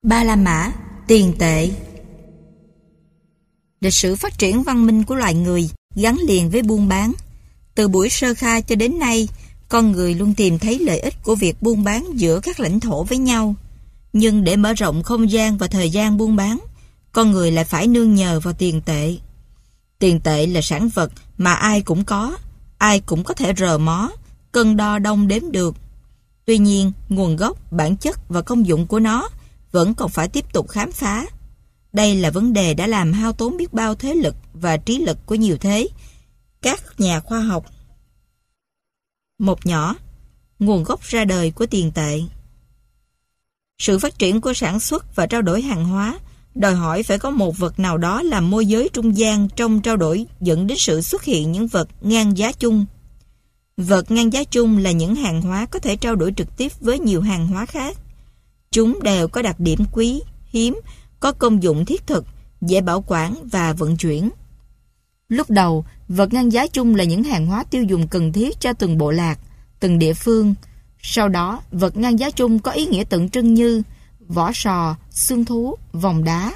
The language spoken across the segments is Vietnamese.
Ba La Mã, tiền tệ. Lịch sử phát triển văn minh của loài người gắn liền với buôn bán. Từ buổi sơ khai cho đến nay, con người luôn tìm thấy lợi ích của việc buôn bán giữa các lãnh thổ với nhau. Nhưng để mở rộng không gian và thời gian buôn bán, con người lại phải nương nhờ vào tiền tệ. Tiền tệ là sản vật mà ai cũng có thể rờ mó, cân đo đong đếm được. Tuy nhiên, nguồn gốc, bản chất và công dụng của nó vẫn còn phải tiếp tục khám phá. Đây là vấn đề đã làm hao tốn biết bao thế lực và trí lực của nhiều thế các nhà khoa học. Một nhỏ, nguồn gốc ra đời của tiền tệ. Sự phát triển của sản xuất và trao đổi hàng hóa đòi hỏi phải có một vật nào đó làm môi giới trung gian trong trao đổi, dẫn đến sự xuất hiện những vật ngang giá chung. Vật ngang giá chung là những hàng hóa có thể trao đổi trực tiếp với nhiều hàng hóa khác. Chúng đều có đặc điểm quý, hiếm, có công dụng thiết thực, dễ bảo quản và vận chuyển. Lúc đầu, vật ngang giá chung là những hàng hóa tiêu dùng cần thiết cho từng bộ lạc, từng địa phương. Sau đó, vật ngang giá chung có ý nghĩa tượng trưng như vỏ sò, xương thú, vòng đá.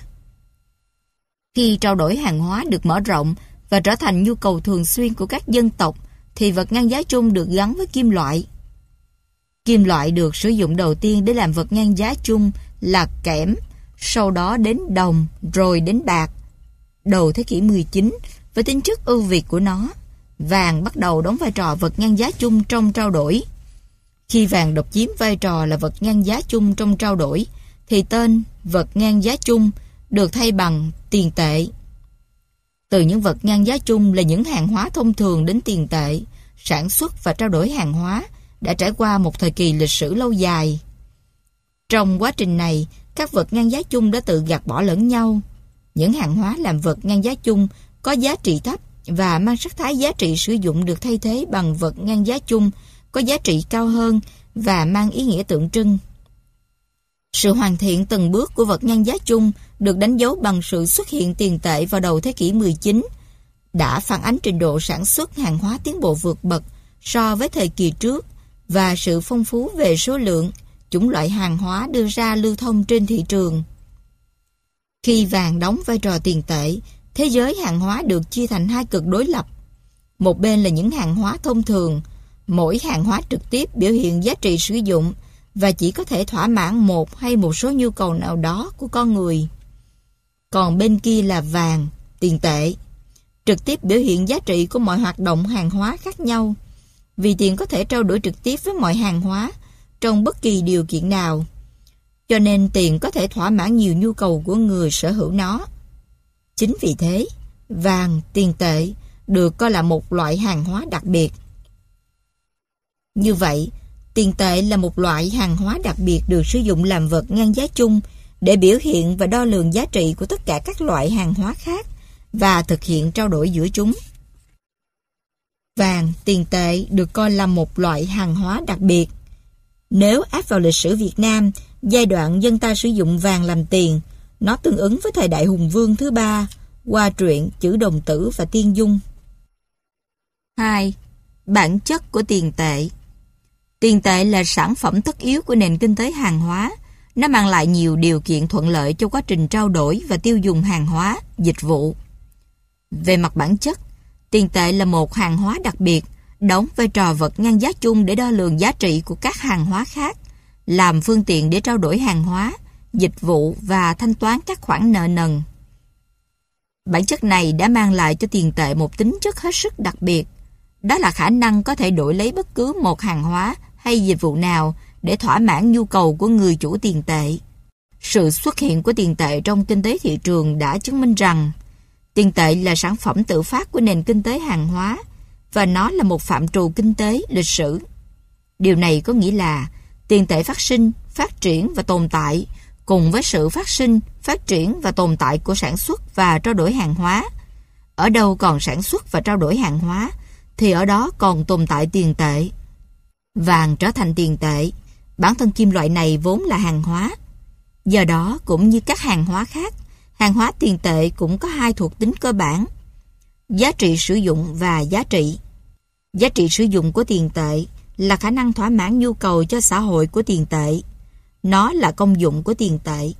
Khi trao đổi hàng hóa được mở rộng và trở thành nhu cầu thường xuyên của các dân tộc, thì vật ngang giá chung được gắn với kim loại. Kim loại được sử dụng đầu tiên để làm vật ngang giá chung là kẽm, sau đó đến đồng, rồi đến bạc. Đầu thế kỷ 19, với tính chất ưu việt của nó, vàng bắt đầu đóng vai trò vật ngang giá chung trong trao đổi. Khi vàng độc chiếm vai trò là vật ngang giá chung trong trao đổi, thì tên vật ngang giá chung được thay bằng tiền tệ. Từ những vật ngang giá chung là những hàng hóa thông thường đến tiền tệ, sản xuất và trao đổi hàng hóa đã trải qua một thời kỳ lịch sử lâu dài. Trong quá trình này, các vật ngang giá chung đã tự gạt bỏ lẫn nhau. Những hàng hóa làm vật ngang giá chung có giá trị thấp và mang sắc thái giá trị sử dụng được thay thế bằng vật ngang giá chung có giá trị cao hơn và mang ý nghĩa tượng trưng. Sự hoàn thiện từng bước của vật ngang giá chung được đánh dấu bằng sự xuất hiện tiền tệ vào đầu thế kỷ 19, đã phản ánh trình độ sản xuất hàng hóa tiến bộ vượt bậc so với thời kỳ trước và sự phong phú về số lượng, chủng loại hàng hóa đưa ra lưu thông trên thị trường. Khi vàng đóng vai trò tiền tệ, thế giới hàng hóa được chia thành hai cực đối lập. Một bên là những hàng hóa thông thường, mỗi hàng hóa trực tiếp biểu hiện giá trị sử dụng và chỉ có thể thỏa mãn một hay một số nhu cầu nào đó của con người. Còn bên kia là vàng, tiền tệ, trực tiếp biểu hiện giá trị của mọi hoạt động hàng hóa khác nhau, vì tiền có thể trao đổi trực tiếp với mọi hàng hóa trong bất kỳ điều kiện nào. Cho nên tiền có thể thỏa mãn nhiều nhu cầu của người sở hữu nó. Chính vì thế, vàng, tiền tệ được coi là một loại hàng hóa đặc biệt. Như vậy, tiền tệ là một loại hàng hóa đặc biệt được sử dụng làm vật ngang giá chung để biểu hiện và đo lường giá trị của tất cả các loại hàng hóa khác và thực hiện trao đổi giữa chúng. Vàng, tiền tệ được coi là một loại hàng hóa đặc biệt. Nếu áp vào lịch sử Việt Nam, giai đoạn dân ta sử dụng vàng làm tiền, nó tương ứng với thời đại Hùng Vương thứ ba, qua truyện Chữ Đồng Tử và Tiên Dung. 2. Bản chất của tiền tệ. Tiền tệ là sản phẩm tất yếu của nền kinh tế hàng hóa. Nó mang lại nhiều điều kiện thuận lợi cho quá trình trao đổi và tiêu dùng hàng hóa, dịch vụ. Về mặt bản chất, tiền tệ là một hàng hóa đặc biệt, đóng vai trò vật ngang giá chung để đo lường giá trị của các hàng hóa khác, làm phương tiện để trao đổi hàng hóa, dịch vụ và thanh toán các khoản nợ nần. Bản chất này đã mang lại cho tiền tệ một tính chất hết sức đặc biệt. Đó là khả năng có thể đổi lấy bất cứ một hàng hóa hay dịch vụ nào để thỏa mãn nhu cầu của người chủ tiền tệ. Sự xuất hiện của tiền tệ trong kinh tế thị trường đã chứng minh rằng tiền tệ là sản phẩm tự phát của nền kinh tế hàng hóa và nó là một phạm trù kinh tế lịch sử. Điều này có nghĩa là tiền tệ phát sinh, phát triển và tồn tại cùng với sự phát sinh, phát triển và tồn tại của sản xuất và trao đổi hàng hóa. Ở đâu còn sản xuất và trao đổi hàng hóa thì ở đó còn tồn tại tiền tệ. Vàng trở thành tiền tệ, bản thân kim loại này vốn là hàng hóa. Do đó, cũng như các hàng hóa khác, hàng hóa tiền tệ cũng có hai thuộc tính cơ bản: giá trị sử dụng và giá trị. Giá trị sử dụng của tiền tệ là khả năng thỏa mãn nhu cầu cho xã hội của tiền tệ. Nó là công dụng của tiền tệ.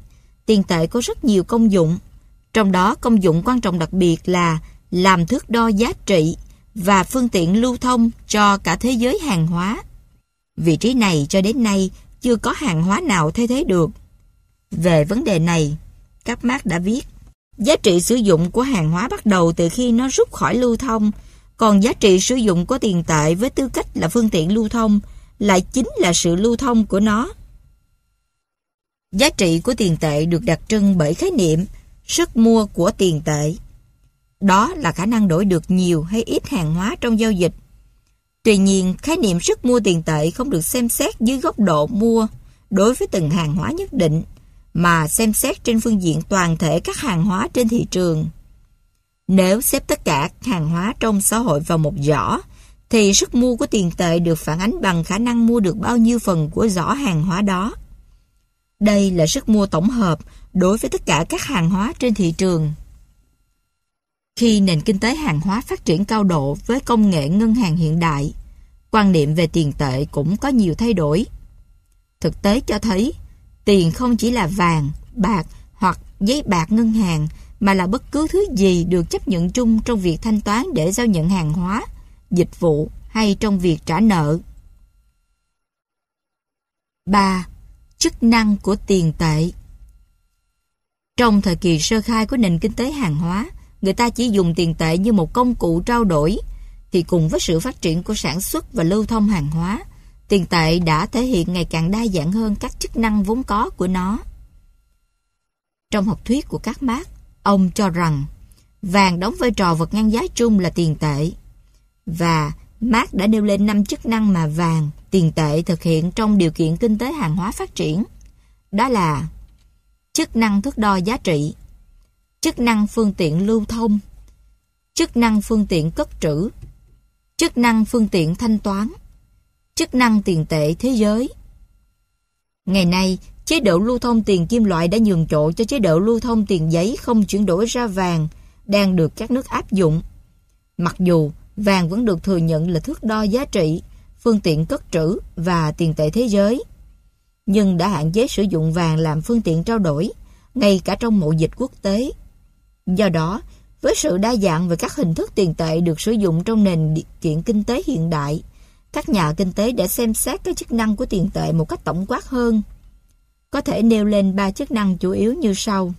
Tiền tệ có rất nhiều công dụng, trong đó công dụng quan trọng đặc biệt là làm thước đo giá trị và phương tiện lưu thông cho cả thế giới hàng hóa. Vị trí này cho đến nay chưa có hàng hóa nào thay thế được. Về vấn đề này, các Marx đã viết, giá trị sử dụng của hàng hóa bắt đầu từ khi nó rút khỏi lưu thông, còn giá trị sử dụng của tiền tệ với tư cách là phương tiện lưu thông lại chính là sự lưu thông của nó. Giá trị của tiền tệ được đặc trưng bởi khái niệm sức mua của tiền tệ. Đó là khả năng đổi được nhiều hay ít hàng hóa trong giao dịch. Tuy nhiên, khái niệm sức mua tiền tệ không được xem xét dưới góc độ mua đối với từng hàng hóa nhất định, mà xem xét trên phương diện toàn thể các hàng hóa trên thị trường. Nếu xếp tất cả hàng hóa trong xã hội vào một giỏ, thì sức mua của tiền tệ được phản ánh bằng khả năng mua được bao nhiêu phần của giỏ hàng hóa đó. Đây là sức mua tổng hợp đối với tất cả các hàng hóa trên thị trường. Khi nền kinh tế hàng hóa phát triển cao độ với công nghệ ngân hàng hiện đại, quan niệm về tiền tệ cũng có nhiều thay đổi. Thực tế cho thấy, tiền không chỉ là vàng, bạc hoặc giấy bạc ngân hàng, mà là bất cứ thứ gì được chấp nhận chung trong việc thanh toán để giao nhận hàng hóa, dịch vụ hay trong việc trả nợ. 3. Chức năng của tiền tệ. Trong thời kỳ sơ khai của nền kinh tế hàng hóa, người ta chỉ dùng tiền tệ như một công cụ trao đổi, thì cùng với sự phát triển của sản xuất và lưu thông hàng hóa, tiền tệ đã thể hiện ngày càng đa dạng hơn các chức năng vốn có của nó. Trong học thuyết của các Marx, ông cho rằng vàng đóng vai trò vật ngăn giá chung là tiền tệ, và Marx đã nêu lên 5 chức năng mà vàng, tiền tệ thực hiện trong điều kiện kinh tế hàng hóa phát triển. Đó là chức năng thước đo giá trị, chức năng phương tiện lưu thông, chức năng phương tiện cất trữ, chức năng phương tiện thanh toán, chức năng tiền tệ thế giới. Ngày nay, chế độ lưu thông tiền kim loại đã nhường chỗ cho chế độ lưu thông tiền giấy không chuyển đổi ra vàng, đang được các nước áp dụng. Mặc dù vàng vẫn được thừa nhận là thước đo giá trị, phương tiện cất trữ và tiền tệ thế giới, nhưng đã hạn chế sử dụng vàng làm phương tiện trao đổi, ngay cả trong mậu dịch quốc tế. Do đó, với sự đa dạng về các hình thức tiền tệ được sử dụng trong nền điều kiện kinh tế hiện đại, các nhà kinh tế đã xem xét các chức năng của tiền tệ một cách tổng quát hơn. Có thể nêu lên 3 chức năng chủ yếu như sau.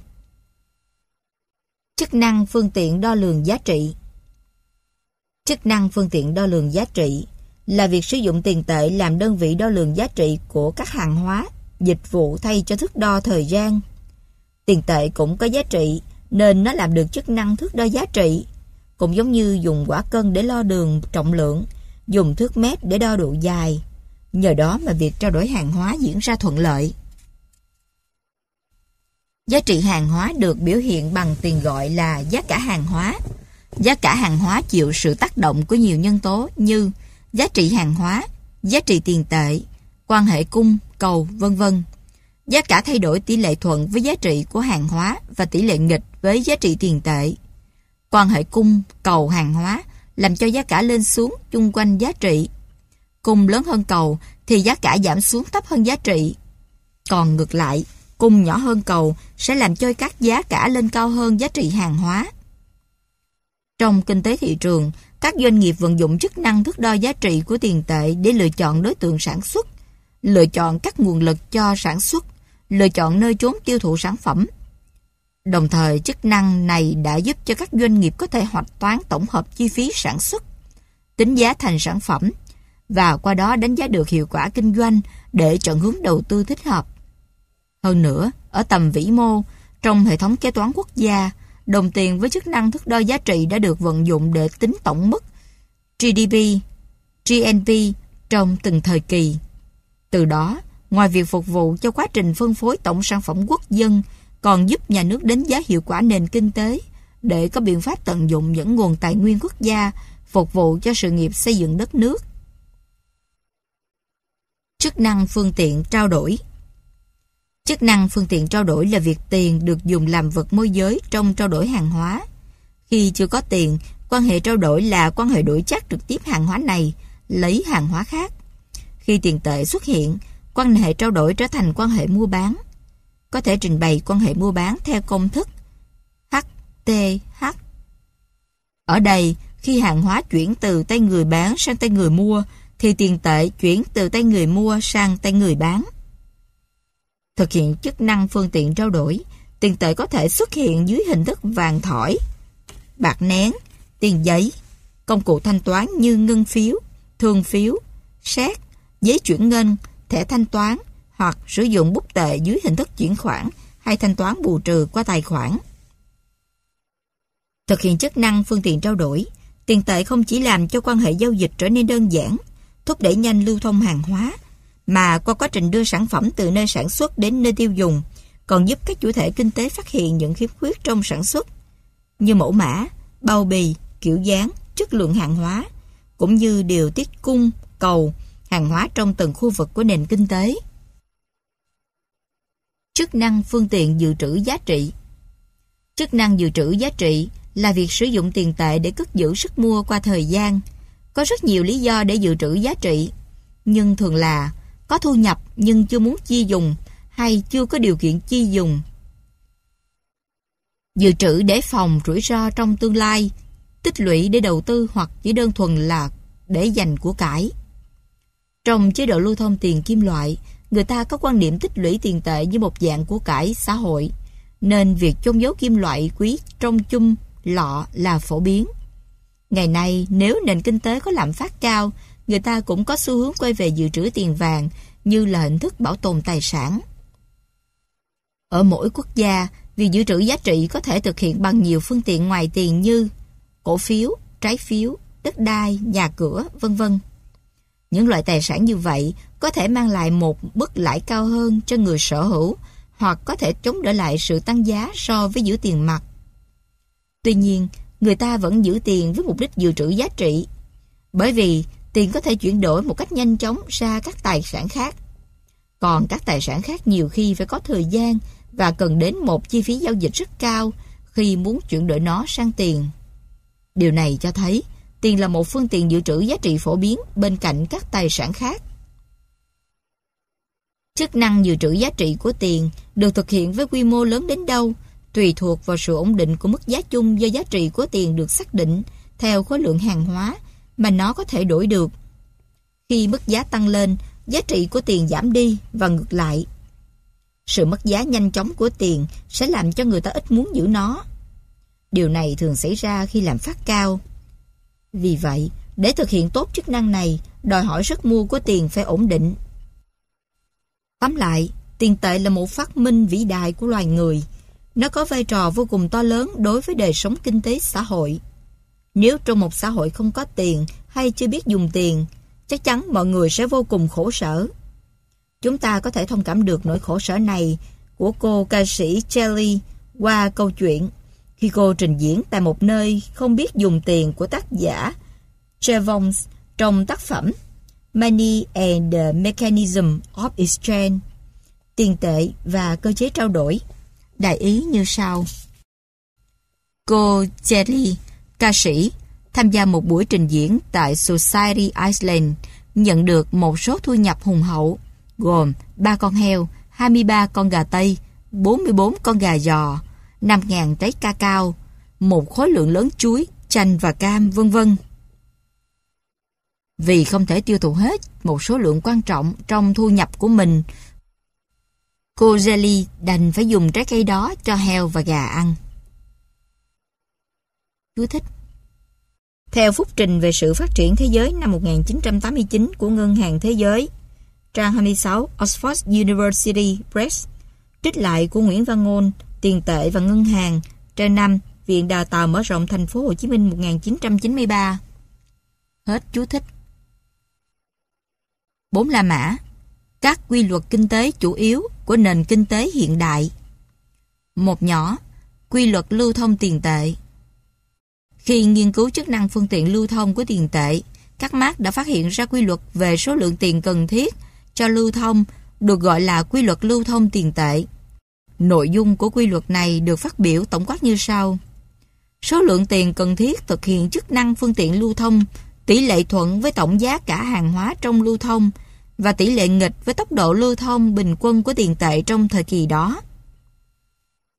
Chức năng phương tiện đo lường giá trị. Chức năng phương tiện đo lường giá trị là việc sử dụng tiền tệ làm đơn vị đo lường giá trị của các hàng hóa, dịch vụ thay cho thước đo thời gian. Tiền tệ cũng có giá trị, nên nó làm được chức năng thước đo giá trị, cũng giống như dùng quả cân để đo đường trọng lượng, dùng thước mét để đo độ dài. Nhờ đó mà việc trao đổi hàng hóa diễn ra thuận lợi. Giá trị hàng hóa được biểu hiện bằng tiền gọi là giá cả hàng hóa. Giá cả hàng hóa chịu sự tác động của nhiều nhân tố như giá trị hàng hóa, giá trị tiền tệ, quan hệ cung, cầu, v.v. Giá cả thay đổi tỷ lệ thuận với giá trị của hàng hóa và tỷ lệ nghịch với giá trị tiền tệ. Quan hệ cung, cầu hàng hóa làm cho giá cả lên xuống chung quanh giá trị. Cung lớn hơn cầu thì giá cả giảm xuống thấp hơn giá trị. Còn ngược lại, cung nhỏ hơn cầu sẽ làm cho các giá cả lên cao hơn giá trị hàng hóa. Trong kinh tế thị trường, các doanh nghiệp vận dụng chức năng thước đo giá trị của tiền tệ để lựa chọn đối tượng sản xuất, lựa chọn các nguồn lực cho sản xuất, lựa chọn nơi chốn tiêu thụ sản phẩm. Đồng thời, chức năng này đã giúp cho các doanh nghiệp có thể hoạch toán tổng hợp chi phí sản xuất, tính giá thành sản phẩm, và qua đó đánh giá được hiệu quả kinh doanh để chọn hướng đầu tư thích hợp. Hơn nữa, ở tầm vĩ mô, trong hệ thống kế toán quốc gia, đồng tiền với chức năng thước đo giá trị đã được vận dụng để tính tổng mức GDP, GNP trong từng thời kỳ. Từ đó, ngoài việc phục vụ cho quá trình phân phối tổng sản phẩm quốc dân, còn giúp nhà nước đánh giá hiệu quả nền kinh tế để có biện pháp tận dụng những nguồn tài nguyên quốc gia phục vụ cho sự nghiệp xây dựng đất nước. Chức năng phương tiện trao đổi. Chức năng phương tiện trao đổi là việc tiền được dùng làm vật môi giới trong trao đổi hàng hóa. Khi chưa có tiền, quan hệ trao đổi là quan hệ đổi chác trực tiếp hàng hóa này lấy hàng hóa khác. Khi tiền tệ xuất hiện, quan hệ trao đổi trở thành quan hệ mua bán. có thể trình bày quan hệ mua bán theo công thức HTH. Ở đây, khi hàng hóa chuyển từ tay người bán sang tay người mua, thì tiền tệ chuyển từ tay người mua sang tay người bán. Thực hiện chức năng phương tiện trao đổi, tiền tệ có thể xuất hiện dưới hình thức vàng thỏi, bạc nén, tiền giấy, công cụ thanh toán như ngân phiếu, thương phiếu, séc, giấy chuyển ngân, thẻ thanh toán, hoặc sử dụng bút tệ dưới hình thức chuyển khoản hay thanh toán bù trừ qua tài khoản. Thực hiện chức năng phương tiện trao đổi, tiền tệ không chỉ làm cho quan hệ giao dịch trở nên đơn giản, thúc đẩy nhanh lưu thông hàng hóa, mà qua quá trình đưa sản phẩm từ nơi sản xuất đến nơi tiêu dùng, còn giúp các chủ thể kinh tế phát hiện những khiếm khuyết trong sản xuất, như mẫu mã, bao bì, kiểu dáng, chất lượng hàng hóa, cũng như điều tiết cung, cầu, hàng hóa trong từng khu vực của nền kinh tế. Chức năng phương tiện dự trữ giá trị. Chức năng dự trữ giá trị là việc sử dụng tiền tệ để cất giữ sức mua qua thời gian. Có rất nhiều lý do để dự trữ giá trị, nhưng thường là có thu nhập nhưng chưa muốn chi dùng hay chưa có điều kiện chi dùng. Dự trữ để phòng rủi ro trong tương lai, tích lũy để đầu tư hoặc chỉ đơn thuần là để dành của cải. Trong chế độ lưu thông tiền kim loại, người ta có quan niệm tích lũy tiền tệ như một dạng của cải xã hội, nên việc chôn giấu kim loại quý trong chum, lọ là phổ biến. Ngày nay, nếu nền kinh tế có lạm phát cao, người ta cũng có xu hướng quay về dự trữ tiền vàng như là hình thức bảo tồn tài sản. Ở mỗi quốc gia, việc dự trữ giá trị có thể thực hiện bằng nhiều phương tiện ngoài tiền như cổ phiếu, trái phiếu, đất đai, nhà cửa, v.v. Những loại tài sản như vậy có thể mang lại một mức lãi cao hơn cho người sở hữu, hoặc có thể chống đỡ lại sự tăng giá so với giữ tiền mặt. Tuy nhiên, người ta vẫn giữ tiền với mục đích dự trữ giá trị, bởi vì tiền có thể chuyển đổi một cách nhanh chóng ra các tài sản khác. Còn các tài sản khác nhiều khi phải có thời gian và cần đến một chi phí giao dịch rất cao khi muốn chuyển đổi nó sang tiền. Điều này cho thấy tiền là một phương tiện dự trữ giá trị phổ biến bên cạnh các tài sản khác. Chức năng dự trữ giá trị của tiền được thực hiện với quy mô lớn đến đâu tùy thuộc vào sự ổn định của mức giá chung do giá trị của tiền được xác định theo khối lượng hàng hóa mà nó có thể đổi được. Khi mức giá tăng lên, giá trị của tiền giảm đi và ngược lại. Sự mất giá nhanh chóng của tiền sẽ làm cho người ta ít muốn giữ nó. Điều này thường xảy ra khi lạm phát cao. Vì vậy, để thực hiện tốt chức năng này, đòi hỏi sức mua của tiền phải ổn định. Tóm lại, tiền tệ là một phát minh vĩ đại của loài người. Nó có vai trò vô cùng to lớn đối với đời sống kinh tế xã hội. Nếu trong một xã hội không có tiền hay chưa biết dùng tiền, chắc chắn mọi người sẽ vô cùng khổ sở. Chúng ta có thể thông cảm được nỗi khổ sở này của cô ca sĩ Shelley qua câu chuyện khi cô trình diễn tại một nơi không biết dùng tiền của tác giả Jevons trong tác phẩm Money and the Mechanism of Exchange, tiền tệ và cơ chế trao đổi. Đại ý như sau. Cô Shelley, ca sĩ, tham gia một buổi trình diễn tại Society Island, nhận được một số thu nhập hùng hậu, gồm 3 con heo, 23 con gà Tây, 44 con gà giò, 5.000 trái cacao, một khối lượng lớn chuối, chanh và cam, v.v. Vì không thể tiêu thụ hết một số lượng quan trọng trong thu nhập của mình, cô Shelley đành phải dùng trái cây đó cho heo và gà ăn. Chú thích. Theo phúc trình về sự phát triển thế giới năm 1989 của Ngân hàng Thế giới, trang 26 Oxford University Press, trích lại của Nguyễn Văn Ngôn, Tiền tệ và Ngân hàng, trang 5, Viện Đào tạo mở rộng Thành phố Hồ Chí Minh 1993. Hết chú thích. 4 La Mã. Các quy luật kinh tế chủ yếu của nền kinh tế hiện đại. Một nhỏ, quy luật lưu thông tiền tệ. Khi nghiên cứu chức năng phương tiện lưu thông của tiền tệ, các Marx đã phát hiện ra quy luật về số lượng tiền cần thiết cho lưu thông, được gọi là quy luật lưu thông tiền tệ. Nội dung của quy luật này được phát biểu tổng quát như sau. Số lượng tiền cần thiết thực hiện chức năng phương tiện lưu thông tỷ lệ thuận với tổng giá cả hàng hóa trong lưu thông và tỷ lệ nghịch với tốc độ lưu thông bình quân của tiền tệ trong thời kỳ đó.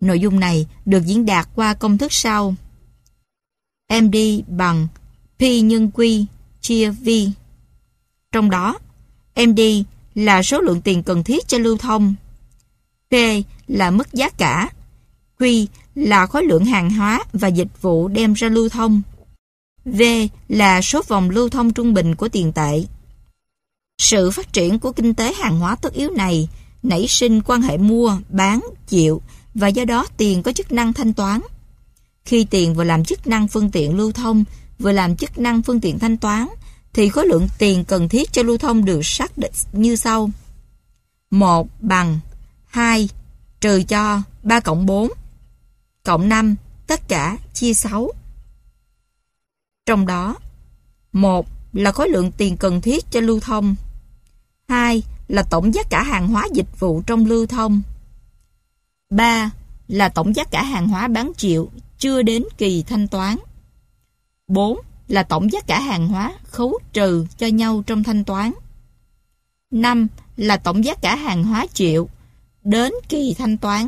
Nội dung này được diễn đạt qua công thức sau. MD bằng P nhân Q chia V. Trong đó, MD là số lượng tiền cần thiết cho lưu thông, P là mức giá cả, Q là khối lượng hàng hóa và dịch vụ đem ra lưu thông, V là số vòng lưu thông trung bình của tiền tệ. Sự phát triển của kinh tế hàng hóa tất yếu này nảy sinh quan hệ mua, bán, chịu và do đó tiền có chức năng thanh toán. Khi tiền vừa làm chức năng phương tiện lưu thông, vừa làm chức năng phương tiện thanh toán, thì khối lượng tiền cần thiết cho lưu thông được xác định như sau. 1 bằng 2 trừ cho 3 cộng 4 cộng 5 tất cả chia 6. Trong đó, 1 là khối lượng tiền cần thiết cho lưu thông, 2 là tổng giá cả hàng hóa dịch vụ trong lưu thông, 3 là tổng giá cả hàng hóa bán chịu chưa đến kỳ thanh toán, 4 là tổng giá cả hàng hóa khấu trừ cho nhau trong thanh toán, 5 là tổng giá cả hàng hóa chịu đến kỳ thanh toán,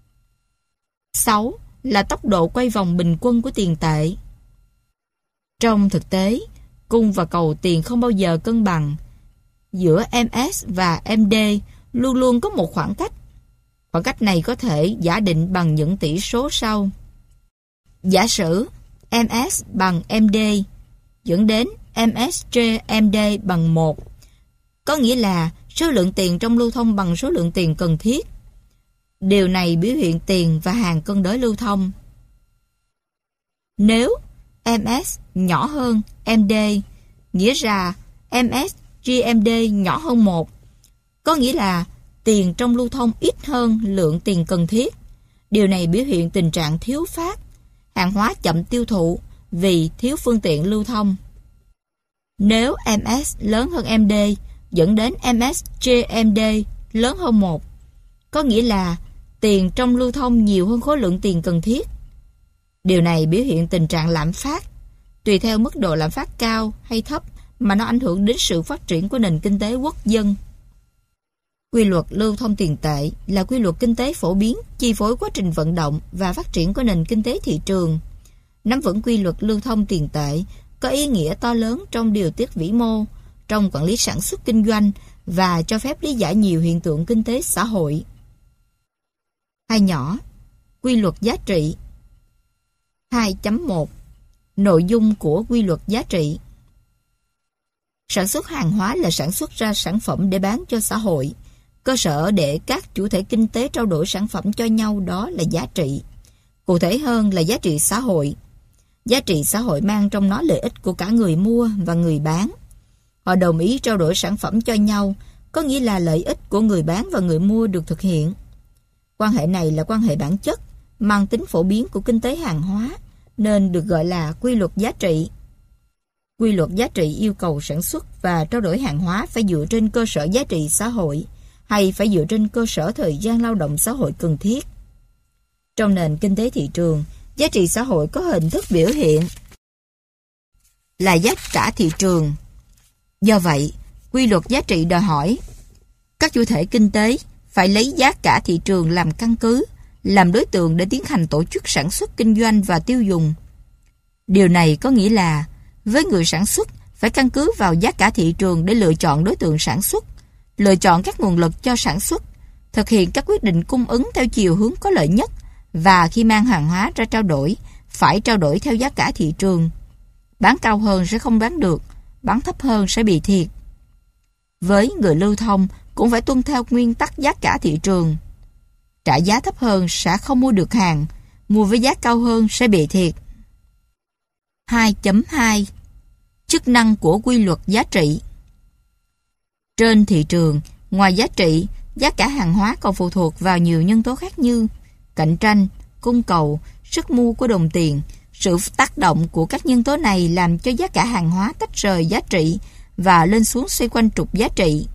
6 là tốc độ quay vòng bình quân của tiền tệ. Trong thực tế, cung và cầu tiền không bao giờ cân bằng. Giữa MS và MD luôn luôn có một khoảng cách. Khoảng cách này có thể giả định bằng những tỷ số sau. Giả sử MS bằng MD dẫn đến MS trên MD bằng 1, có nghĩa là số lượng tiền trong lưu thông bằng số lượng tiền cần thiết. Điều này biểu hiện tiền và hàng cân đối lưu thông. Nếu MS nhỏ hơn MD, nghĩa ra MS trên MD nhỏ hơn 1, có nghĩa là tiền trong lưu thông ít hơn lượng tiền cần thiết. Điều này biểu hiện tình trạng thiếu phát, hàng hóa chậm tiêu thụ vì thiếu phương tiện lưu thông. Nếu MS lớn hơn MD dẫn đến MS trên MD lớn hơn 1, có nghĩa là tiền trong lưu thông nhiều hơn khối lượng tiền cần thiết. Điều này biểu hiện tình trạng lạm phát. Tùy theo mức độ lạm phát cao hay thấp mà nó ảnh hưởng đến sự phát triển của nền kinh tế quốc dân. Quy luật lưu thông tiền tệ là quy luật kinh tế phổ biến, chi phối quá trình vận động và phát triển của nền kinh tế thị trường. Nắm vững quy luật lưu thông tiền tệ có ý nghĩa to lớn trong điều tiết vĩ mô, trong quản lý sản xuất kinh doanh và cho phép lý giải nhiều hiện tượng kinh tế xã hội. Hai nhỏ, quy luật giá trị. 2.1 Nội dung của quy luật giá trị. Sản xuất hàng hóa là sản xuất ra sản phẩm để bán cho xã hội. Cơ sở để các chủ thể kinh tế trao đổi sản phẩm cho nhau đó là giá trị. Cụ thể hơn là giá trị xã hội. Giá trị xã hội mang trong nó lợi ích của cả người mua và người bán. Họ đồng ý trao đổi sản phẩm cho nhau, có nghĩa là lợi ích của người bán và người mua được thực hiện. Quan hệ này là quan hệ bản chất, mang tính phổ biến của kinh tế hàng hóa, nên được gọi là quy luật giá trị. Quy luật giá trị yêu cầu sản xuất và trao đổi hàng hóa phải dựa trên cơ sở giá trị xã hội, hay phải dựa trên cơ sở thời gian lao động xã hội cần thiết. Trong nền kinh tế thị trường, giá trị xã hội có hình thức biểu hiện là giá cả thị trường. Do vậy, quy luật giá trị đòi hỏi các chủ thể kinh tế phải lấy giá cả thị trường làm căn cứ, làm đối tượng để tiến hành tổ chức sản xuất kinh doanh và tiêu dùng. Điều này có nghĩa là với người sản xuất phải căn cứ vào giá cả thị trường để lựa chọn đối tượng sản xuất, lựa chọn các nguồn lực cho sản xuất, thực hiện các quyết định cung ứng theo chiều hướng có lợi nhất, và khi mang hàng hóa ra trao đổi, phải trao đổi theo giá cả thị trường. Bán cao hơn sẽ không bán được, bán thấp hơn sẽ bị thiệt. Với người lưu thông cũng phải tuân theo nguyên tắc giá cả thị trường. Trả giá thấp hơn sẽ không mua được hàng, mua với giá cao hơn sẽ bị thiệt. 2.2 Chức năng của quy luật giá trị. Trên thị trường, ngoài giá trị, giá cả hàng hóa còn phụ thuộc vào nhiều nhân tố khác như cạnh tranh, cung cầu, sức mua của đồng tiền. Sự tác động của các nhân tố này làm cho giá cả hàng hóa tách rời giá trị và lên xuống xoay quanh trục giá trị.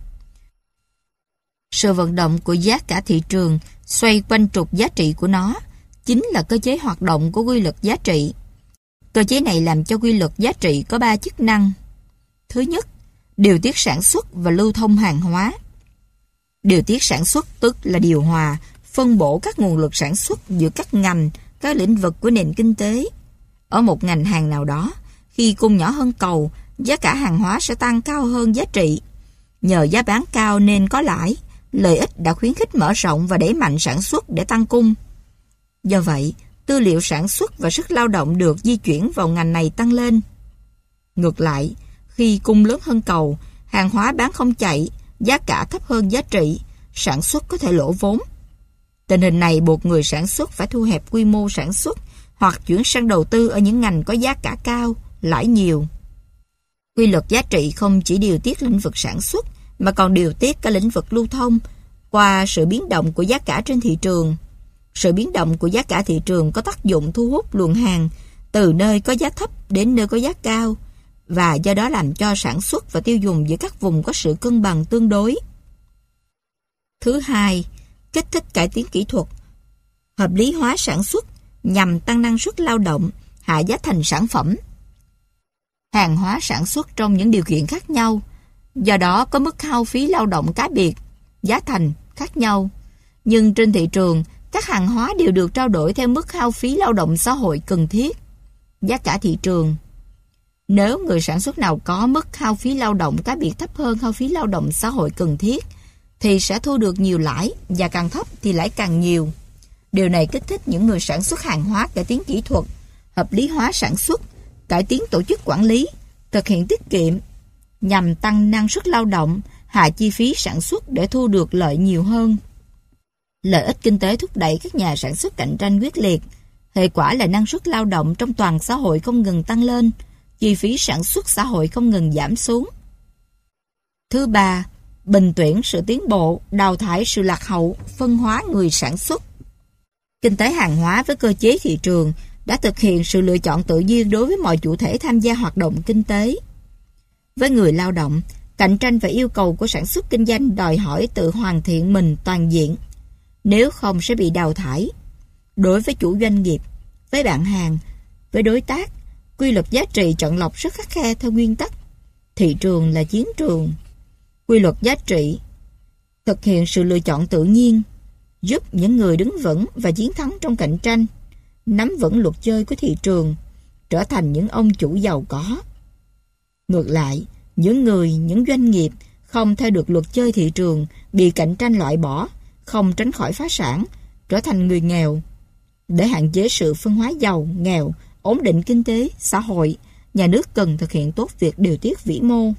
Sự vận động của giá cả thị trường xoay quanh trục giá trị của nó chính là cơ chế hoạt động của quy luật giá trị. Cơ chế này làm cho quy luật giá trị có 3 chức năng. Thứ nhất, điều tiết sản xuất và lưu thông hàng hóa. Điều tiết sản xuất tức là điều hòa, phân bổ các nguồn lực sản xuất giữa các ngành, các lĩnh vực của nền kinh tế. Ở một ngành hàng nào đó, khi cung nhỏ hơn cầu, giá cả hàng hóa sẽ tăng cao hơn giá trị. Nhờ giá bán cao nên có lãi, lợi ích đã khuyến khích mở rộng và đẩy mạnh sản xuất để tăng cung. Do vậy, tư liệu sản xuất và sức lao động được di chuyển vào ngành này tăng lên. Ngược lại, khi cung lớn hơn cầu, hàng hóa bán không chạy, giá cả thấp hơn giá trị, sản xuất có thể lỗ vốn. Tình hình này buộc người sản xuất phải thu hẹp quy mô sản xuất hoặc chuyển sang đầu tư ở những ngành có giá cả cao, lãi nhiều. Quy luật giá trị không chỉ điều tiết lĩnh vực sản xuất mà còn điều tiết cả lĩnh vực lưu thông qua sự biến động của giá cả trên thị trường. Sự biến động của giá cả thị trường có tác dụng thu hút luồng hàng từ nơi có giá thấp đến nơi có giá cao, và do đó làm cho sản xuất và tiêu dùng giữa các vùng có sự cân bằng tương đối. Thứ hai, kích thích cải tiến kỹ thuật, hợp lý hóa sản xuất nhằm tăng năng suất lao động, hạ giá thành sản phẩm. Hàng hóa sản xuất trong những điều kiện khác nhau, do đó có mức hao phí lao động cá biệt, giá thành khác nhau. Nhưng trên thị trường, các hàng hóa đều được trao đổi theo mức hao phí lao động xã hội cần thiết. Giá cả thị trường. Nếu người sản xuất nào có mức hao phí lao động cá biệt thấp hơn hao phí lao động xã hội cần thiết, thì sẽ thu được nhiều lãi, và càng thấp thì lãi càng nhiều. Điều này kích thích những người sản xuất hàng hóa cải tiến kỹ thuật, hợp lý hóa sản xuất, cải tiến tổ chức quản lý, thực hiện tiết kiệm, nhằm tăng năng suất lao động, hạ chi phí sản xuất để thu được lợi nhiều hơn. Lợi ích kinh tế thúc đẩy các nhà sản xuất cạnh tranh quyết liệt. Hệ quả là năng suất lao động trong toàn xã hội không ngừng tăng lên, chi phí sản xuất xã hội không ngừng giảm xuống. Thứ ba, bình tuyển sự tiến bộ, đào thải sự lạc hậu, phân hóa người sản xuất. Kinh tế hàng hóa với cơ chế thị trường đã thực hiện sự lựa chọn tự nhiên đối với mọi chủ thể tham gia hoạt động kinh tế. Với người lao động, cạnh tranh và yêu cầu của sản xuất kinh doanh đòi hỏi tự hoàn thiện mình toàn diện, nếu không sẽ bị đào thải. Đối với chủ doanh nghiệp, với bạn hàng, với đối tác, quy luật giá trị chọn lọc rất khắt khe theo nguyên tắc thị trường là chiến trường. Quy luật giá trị thực hiện sự lựa chọn tự nhiên, giúp những người đứng vững và chiến thắng trong cạnh tranh, nắm vững luật chơi của thị trường, trở thành những ông chủ giàu có. Ngược lại, những doanh nghiệp không theo được luật chơi thị trường, bị cạnh tranh loại bỏ, không tránh khỏi phá sản, trở thành người nghèo. Để hạn chế sự phân hóa giàu, nghèo, ổn định kinh tế, xã hội, nhà nước cần thực hiện tốt việc điều tiết vĩ mô.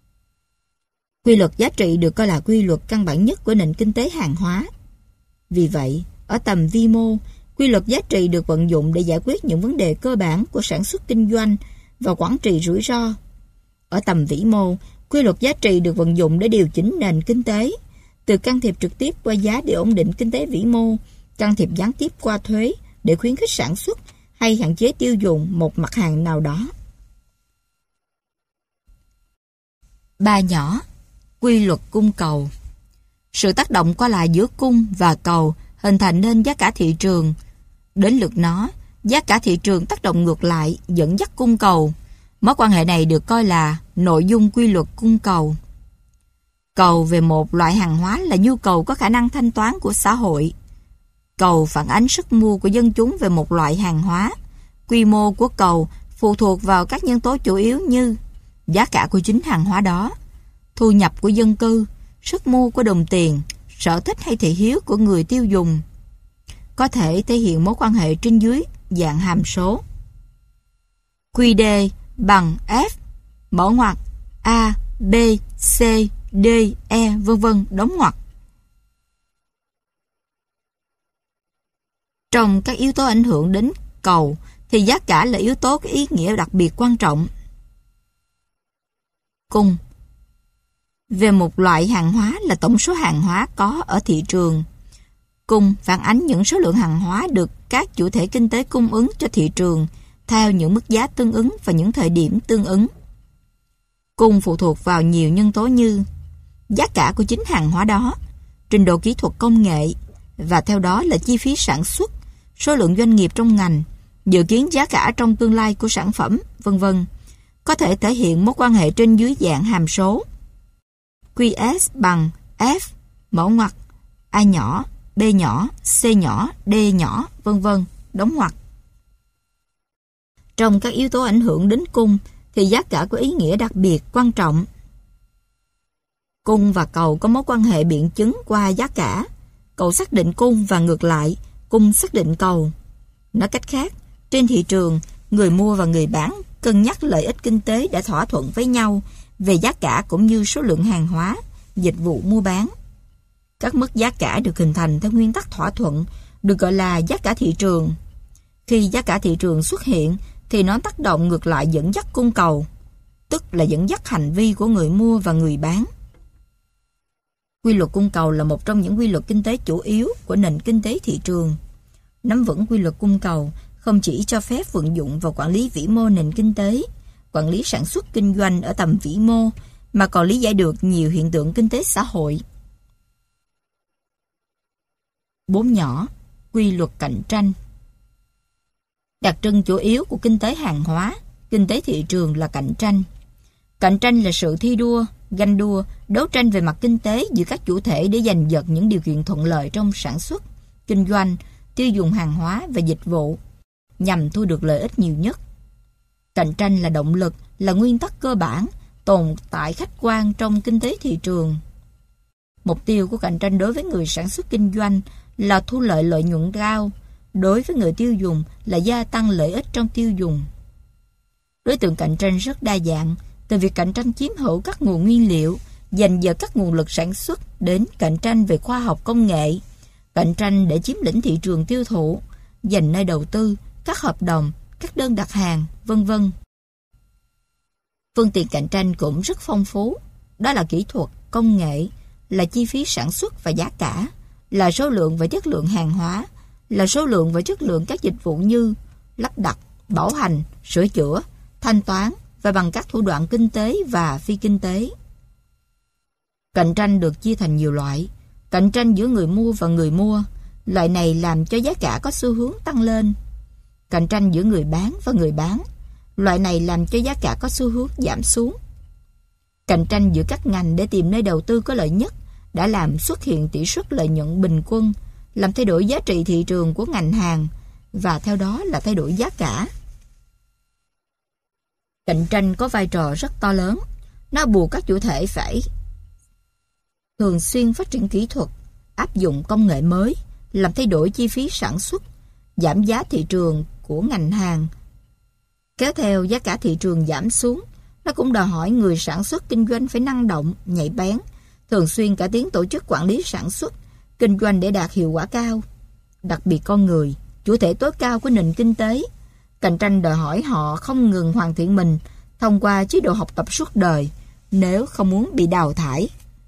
Quy luật giá trị được coi là quy luật căn bản nhất của nền kinh tế hàng hóa. Vì vậy, ở tầm vi mô, quy luật giá trị được vận dụng để giải quyết những vấn đề cơ bản của sản xuất kinh doanh và quản trị rủi ro. Ở tầm vĩ mô, quy luật giá trị được vận dụng để điều chỉnh nền kinh tế, từ can thiệp trực tiếp qua giá để ổn định kinh tế vĩ mô, can thiệp gián tiếp qua thuế để khuyến khích sản xuất hay hạn chế tiêu dùng một mặt hàng nào đó. Ba nhỏ, quy luật cung cầu. Sự tác động qua lại giữa cung và cầu hình thành nên giá cả thị trường. Đến lượt nó, giá cả thị trường tác động ngược lại, dẫn dắt cung cầu. Mối quan hệ này được coi là nội dung quy luật cung cầu. Cầu về một loại hàng hóa là nhu cầu có khả năng thanh toán của xã hội. Cầu phản ánh sức mua của dân chúng về một loại hàng hóa. Quy mô của cầu phụ thuộc vào các nhân tố chủ yếu như giá cả của chính hàng hóa đó, thu nhập của dân cư, sức mua của đồng tiền, sở thích hay thị hiếu của người tiêu dùng. Có thể thể hiện mối quan hệ trên dưới dạng hàm số. QD bằng F, mở ngoặc, A, B, C, D, E, v.v. đóng ngoặc. Trong các yếu tố ảnh hưởng đến cầu thì giá cả là yếu tố có ý nghĩa đặc biệt quan trọng. Cung về một loại hàng hóa là tổng số hàng hóa có ở thị trường. Cung phản ánh những số lượng hàng hóa được các chủ thể kinh tế cung ứng cho thị trường theo những mức giá tương ứng và những thời điểm tương ứng. Cung phụ thuộc vào nhiều nhân tố như giá cả của chính hàng hóa đó, trình độ kỹ thuật công nghệ, và theo đó là chi phí sản xuất, số lượng doanh nghiệp trong ngành, dự kiến giá cả trong tương lai của sản phẩm, v.v. Có thể thể hiện mối quan hệ trên dưới dạng hàm số. QS bằng F, mở ngoặc, A nhỏ, B nhỏ, C nhỏ, D nhỏ, vân vân, đóng ngoặc. Trong các yếu tố ảnh hưởng đến cung thì giá cả có ý nghĩa đặc biệt quan trọng. Cung và cầu có mối quan hệ biện chứng qua giá cả. Cầu xác định cung và ngược lại, cung xác định cầu. Nói cách khác, trên thị trường, người mua và người bán cân nhắc lợi ích kinh tế đã thỏa thuận với nhau về giá cả cũng như số lượng hàng hóa, dịch vụ mua bán. Các mức giá cả được hình thành theo nguyên tắc thỏa thuận, được gọi là giá cả thị trường. Khi giá cả thị trường xuất hiện, thì nó tác động ngược lại dẫn dắt cung cầu, tức là dẫn dắt hành vi của người mua và người bán. Quy luật cung cầu là một trong những quy luật kinh tế chủ yếu của nền kinh tế thị trường. Nắm vững quy luật cung cầu không chỉ cho phép vận dụng vào quản lý vĩ mô nền kinh tế, quản lý sản xuất kinh doanh ở tầm vĩ mô, mà còn lý giải được nhiều hiện tượng kinh tế xã hội. 4 nhỏ, quy luật cạnh tranh. Đặc trưng chủ yếu của kinh tế hàng hóa, kinh tế thị trường là cạnh tranh. Cạnh tranh là sự thi đua, ganh đua, đấu tranh về mặt kinh tế giữa các chủ thể để giành giật những điều kiện thuận lợi trong sản xuất, kinh doanh, tiêu dùng hàng hóa và dịch vụ, nhằm thu được lợi ích nhiều nhất. Cạnh tranh là động lực, là nguyên tắc cơ bản, tồn tại khách quan trong kinh tế thị trường. Mục tiêu của cạnh tranh đối với người sản xuất kinh doanh là thu lợi nhuận cao, đối với người tiêu dùng là gia tăng lợi ích trong tiêu dùng. Đối tượng cạnh tranh rất đa dạng, từ việc cạnh tranh chiếm hữu các nguồn nguyên liệu, giành giật các nguồn lực sản xuất đến cạnh tranh về khoa học công nghệ, cạnh tranh để chiếm lĩnh thị trường tiêu thụ, giành nơi đầu tư, các hợp đồng, các đơn đặt hàng, vân vân. Phương tiện cạnh tranh cũng rất phong phú, đó là kỹ thuật, công nghệ, là chi phí sản xuất và giá cả, là số lượng và chất lượng hàng hóa, là số lượng và chất lượng các dịch vụ như lắp đặt, bảo hành, sửa chữa, thanh toán và bằng các thủ đoạn kinh tế và phi kinh tế. Cạnh tranh được chia thành nhiều loại. Cạnh tranh giữa người mua và người mua, loại này làm cho giá cả có xu hướng tăng lên. Cạnh tranh giữa người bán và người bán, loại này làm cho giá cả có xu hướng giảm xuống. Cạnh tranh giữa các ngành để tìm nơi đầu tư có lợi nhất đã làm xuất hiện tỷ suất lợi nhuận bình quân, làm thay đổi giá trị thị trường của ngành hàng và theo đó là thay đổi giá cả. Cạnh tranh có vai trò rất to lớn. Nó buộc các chủ thể phải thường xuyên phát triển kỹ thuật, áp dụng công nghệ mới, làm thay đổi chi phí sản xuất, giảm giá thị trường của ngành hàng. Kéo theo giá cả thị trường giảm xuống, nó cũng đòi hỏi người sản xuất kinh doanh phải năng động, nhạy bén, thường xuyên cải tiến tổ chức quản lý sản xuất, kinh doanh để đạt hiệu quả cao. Đặc biệt con người, chủ thể tối cao của nền kinh tế, cạnh tranh đòi hỏi họ không ngừng hoàn thiện mình thông qua chế độ học tập suốt đời, nếu không muốn bị đào thải.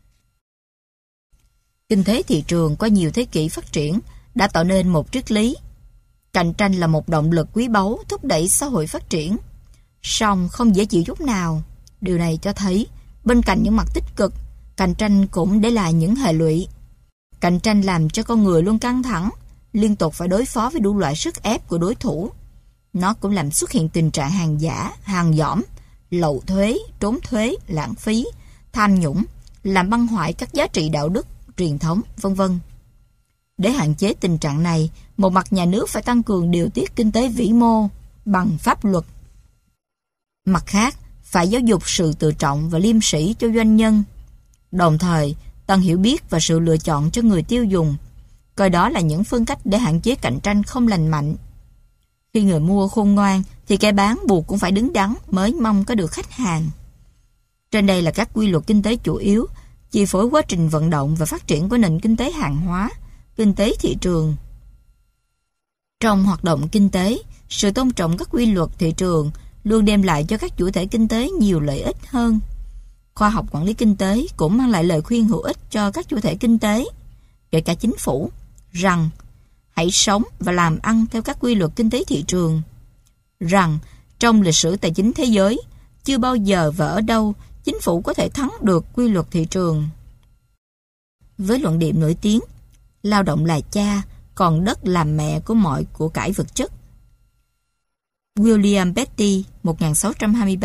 Kinh tế thị trường qua nhiều thế kỷ phát triển đã tạo nên một triết lý. Cạnh tranh là một động lực quý báu thúc đẩy xã hội phát triển. Song không dễ chịu chút nào. Điều này cho thấy, bên cạnh những mặt tích cực, cạnh tranh cũng để lại những hệ lụy. Cạnh tranh làm cho con người luôn căng thẳng, liên tục phải đối phó với đủ loại sức ép của đối thủ. Nó cũng làm xuất hiện tình trạng hàng giả, hàng dỏm, lậu thuế, trốn thuế, lãng phí, tham nhũng, làm băng hoại các giá trị đạo đức, truyền thống, vân vân. Để hạn chế tình trạng này, một mặt nhà nước phải tăng cường điều tiết kinh tế vĩ mô bằng pháp luật. Mặt khác, phải giáo dục sự tự trọng và liêm sĩ cho doanh nhân, đồng thời tăng hiểu biết và sự lựa chọn cho người tiêu dùng, coi đó là những phương cách để hạn chế cạnh tranh không lành mạnh. Khi người mua khôn ngoan thì kẻ bán buộc cũng phải đứng đắn mới mong có được khách hàng. Trên đây là các quy luật kinh tế chủ yếu chi phối quá trình vận động và phát triển của nền kinh tế hàng hóa, kinh tế thị trường. Trong hoạt động kinh tế, sự tôn trọng các quy luật thị trường luôn đem lại cho các chủ thể kinh tế nhiều lợi ích hơn. Khoa học quản lý kinh tế cũng mang lại lời khuyên hữu ích cho các chủ thể kinh tế, kể cả chính phủ, rằng hãy sống và làm ăn theo các quy luật kinh tế thị trường. Rằng trong lịch sử tài chính thế giới, chưa bao giờ và ở đâu chính phủ có thể thắng được quy luật thị trường. Với luận điểm nổi tiếng, lao động là cha, còn đất làm mẹ của mọi của cải vật chất. William Petty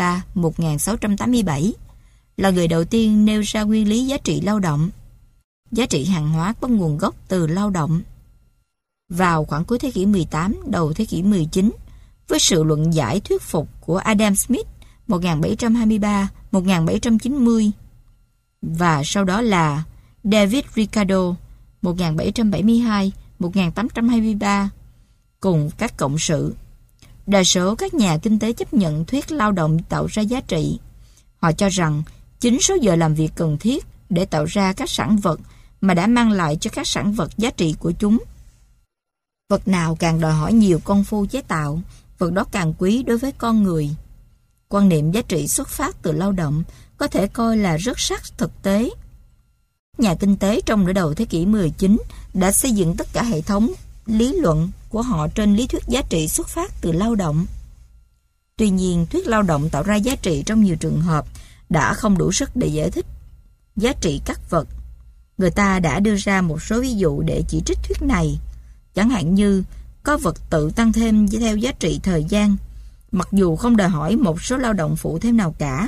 1623-1687 là người đầu tiên nêu ra nguyên lý giá trị lao động. giá trị hàng hóa có nguồn gốc từ lao động. Vào khoảng cuối thế kỷ 18, đầu thế kỷ 19, với sự luận giải thuyết phục của Adam Smith 1753-1790 và sau đó là David Ricardo 1772-1823 cùng các cộng sự, đa số các nhà kinh tế chấp nhận thuyết lao động tạo ra giá trị. Họ cho rằng chính số giờ làm việc cần thiết để tạo ra các sản vật mà đã mang lại cho các sản vật giá trị của chúng. Vật nào càng đòi hỏi nhiều công phu chế tạo, vật đó càng quý đối với con người. Quan niệm giá trị xuất phát từ lao động có thể coi là rất sát thực tế. Nhà kinh tế trong nửa đầu thế kỷ 19 đã xây dựng tất cả hệ thống lý luận của họ trên lý thuyết giá trị xuất phát từ lao động. Tuy nhiên, thuyết lao động tạo ra giá trị trong nhiều trường hợp đã không đủ sức để giải thích giá trị các vật. Người ta đã đưa ra một số ví dụ để chỉ trích thuyết này. Chẳng hạn như có vật tự tăng thêm theo giá trị thời gian, mặc dù không đòi hỏi một số lao động phụ thêm nào cả.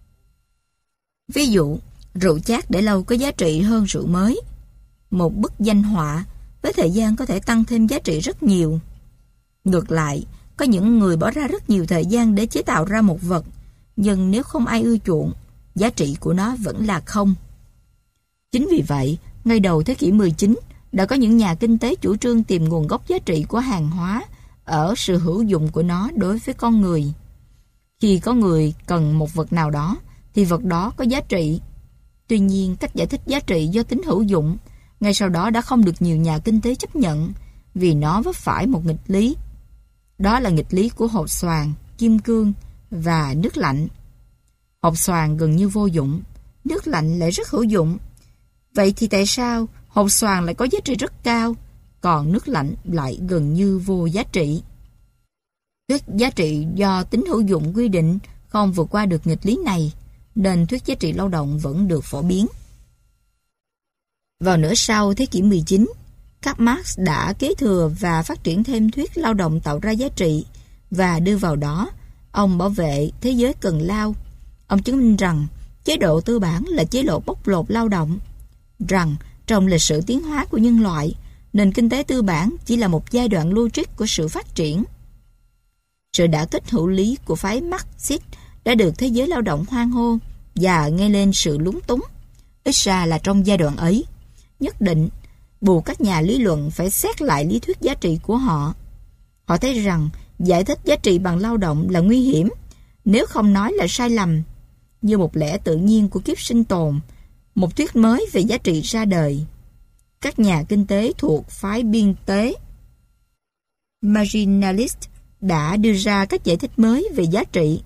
Ví dụ, rượu chát để lâu có giá trị hơn rượu mới. Một bức danh họa với thời gian có thể tăng thêm giá trị rất nhiều. Ngược lại, có những người bỏ ra rất nhiều thời gian để chế tạo ra một vật, nhưng nếu không ai ưa chuộng, giá trị của nó vẫn là không. Chính vì vậy, ngay đầu thế kỷ 19, đã có những nhà kinh tế chủ trương tìm nguồn gốc giá trị của hàng hóa ở sự hữu dụng của nó đối với con người. Khi có người cần một vật nào đó, thì vật đó có giá trị. Tuy nhiên, cách giải thích giá trị do tính hữu dụng ngay sau đó đã không được nhiều nhà kinh tế chấp nhận, vì nó vấp phải một nghịch lý. Đó là nghịch lý của hột xoàn, kim cương và nước lạnh. Hột xoàn gần như vô dụng, nước lạnh lại rất hữu dụng. Vậy thì tại sao hột xoàn lại có giá trị rất cao, còn nước lạnh lại gần như vô giá trị? Thuyết giá trị do tính hữu dụng quy định không vượt qua được nghịch lý này, nên thuyết giá trị lao động vẫn được phổ biến. Vào nửa sau thế kỷ 19, Karl Marx đã kế thừa và phát triển thêm thuyết lao động tạo ra giá trị, và đưa vào đó, ông bảo vệ thế giới cần lao. Ông chứng minh rằng chế độ tư bản là chế độ bóc lột lao động, rằng trong lịch sử tiến hóa của nhân loại, nền kinh tế tư bản chỉ là một giai đoạn logic của sự phát triển. Sự đả kích hữu lý của phái Marxist đã được thế giới lao động hoan hô và gây lên sự lúng túng. Ít ra là trong giai đoạn ấy, nhất định buộc các nhà lý luận phải xét lại lý thuyết giá trị của họ. Họ thấy rằng giải thích giá trị bằng lao động là nguy hiểm, nếu không nói là sai lầm, như một lẽ tự nhiên của kiếp sinh tồn. Một thuyết mới về giá trị ra đời. Các nhà kinh tế thuộc phái biên tế marginalist đã đưa ra các giải thích mới về giá trị.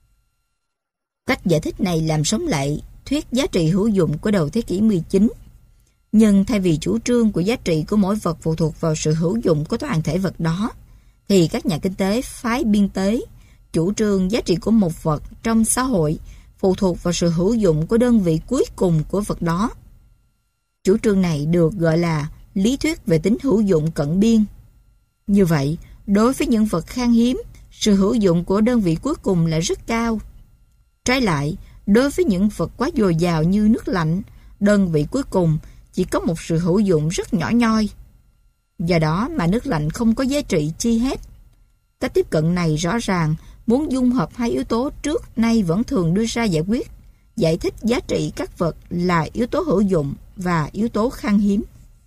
Cách giải thích này làm sống lại thuyết giá trị hữu dụng của đầu thế kỷ 19. Nhưng thay vì chủ trương của giá trị của mỗi vật phụ thuộc vào sự hữu dụng của toàn thể vật đó, thì các nhà kinh tế phái biên tế chủ trương giá trị của một vật trong xã hội phụ thuộc vào sự hữu dụng của đơn vị cuối cùng của vật đó. Chủ trương này được gọi là lý thuyết về tính hữu dụng cận biên. Như vậy, đối với những vật khan hiếm, sự hữu dụng của đơn vị cuối cùng là rất cao. Trái lại, đối với những vật quá dồi dào như nước lạnh, đơn vị cuối cùng chỉ có một sự hữu dụng rất nhỏ nhoi. Do đó mà nước lạnh không có giá trị chi hết. Cách tiếp cận này rõ ràng muốn dung hợp hai yếu tố trước nay vẫn thường đưa ra giải quyết, giải thích giá trị các vật là yếu tố hữu dụng và yếu tố khan hiếm.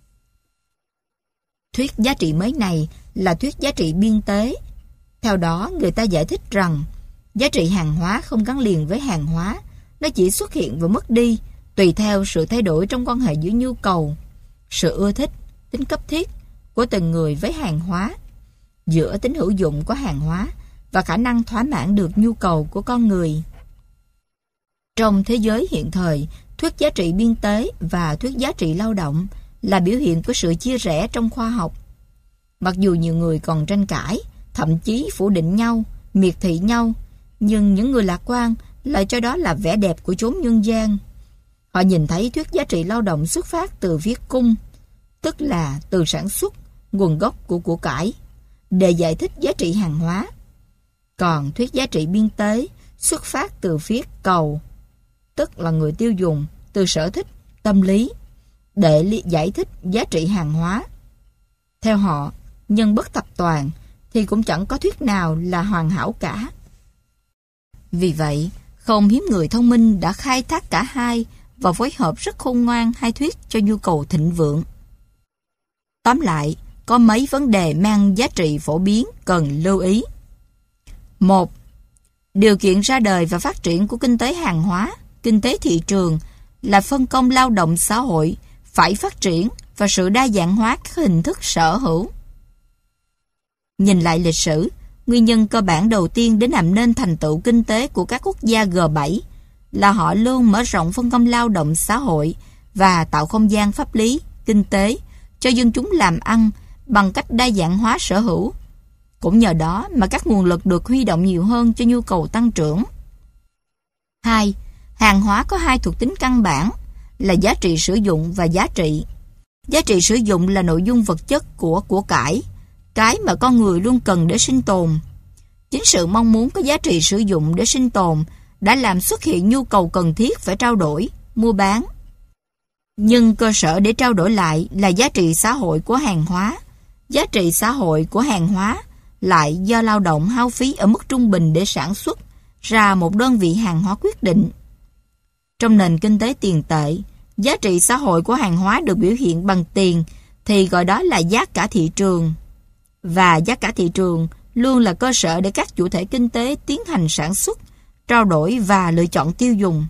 Thuyết giá trị mới này là thuyết giá trị biên tế. Theo đó, người ta giải thích rằng giá trị hàng hóa không gắn liền với hàng hóa, nó chỉ xuất hiện và mất đi tùy theo sự thay đổi trong quan hệ giữa nhu cầu, sự ưa thích, tính cấp thiết của từng người với hàng hóa, giữa tính hữu dụng của hàng hóa và khả năng thỏa mãn được nhu cầu của con người. Trong thế giới hiện thời, thuyết giá trị biên tế và thuyết giá trị lao động là biểu hiện của sự chia rẽ trong khoa học. Mặc dù nhiều người còn tranh cãi, thậm chí phủ định nhau, miệt thị nhau, nhưng những người lạc quan lại cho đó là vẻ đẹp của chốn nhân gian. Họ nhìn thấy thuyết giá trị lao động xuất phát từ phía cung, tức là từ sản xuất, nguồn gốc của cải, để giải thích giá trị hàng hóa. Còn thuyết giá trị biên tế xuất phát từ phía cầu, tức là người tiêu dùng, từ sở thích, tâm lý, để giải thích giá trị hàng hóa. Theo họ, nhân bất thập toàn thì cũng chẳng có thuyết nào là hoàn hảo cả. Vì vậy, không hiếm người thông minh đã khai thác cả hai và phối hợp rất khôn ngoan hai thuyết cho nhu cầu thịnh vượng. Tóm lại, có mấy vấn đề mang giá trị phổ biến cần lưu ý. 1. Điều kiện ra đời và phát triển của kinh tế hàng hóa, kinh tế thị trường là phân công lao động xã hội phải phát triển và sự đa dạng hóa các hình thức sở hữu. Nhìn lại lịch sử, nguyên nhân cơ bản đầu tiên để làm nên thành tựu kinh tế của các quốc gia G7 là họ luôn mở rộng phân công lao động xã hội và tạo không gian pháp lý, kinh tế cho dân chúng làm ăn bằng cách đa dạng hóa sở hữu. Cũng nhờ đó mà các nguồn lực được huy động nhiều hơn cho nhu cầu tăng trưởng. 2. Hàng hóa có hai thuộc tính căn bản là giá trị sử dụng và giá trị. Giá trị sử dụng là nội dung vật chất của cải, cái mà con người luôn cần để sinh tồn. Chính sự mong muốn có giá trị sử dụng để sinh tồn đã làm xuất hiện nhu cầu cần thiết phải trao đổi, mua bán. Nhưng cơ sở để trao đổi lại là giá trị xã hội của hàng hóa. Giá trị xã hội của hàng hóa lại do lao động hao phí ở mức trung bình để sản xuất ra một đơn vị hàng hóa quyết định. Trong nền kinh tế tiền tệ, giá trị xã hội của hàng hóa được biểu hiện bằng tiền thì gọi đó là giá cả thị trường. Và giá cả thị trường luôn là cơ sở để các chủ thể kinh tế tiến hành sản xuất, trao đổi và lựa chọn tiêu dùng.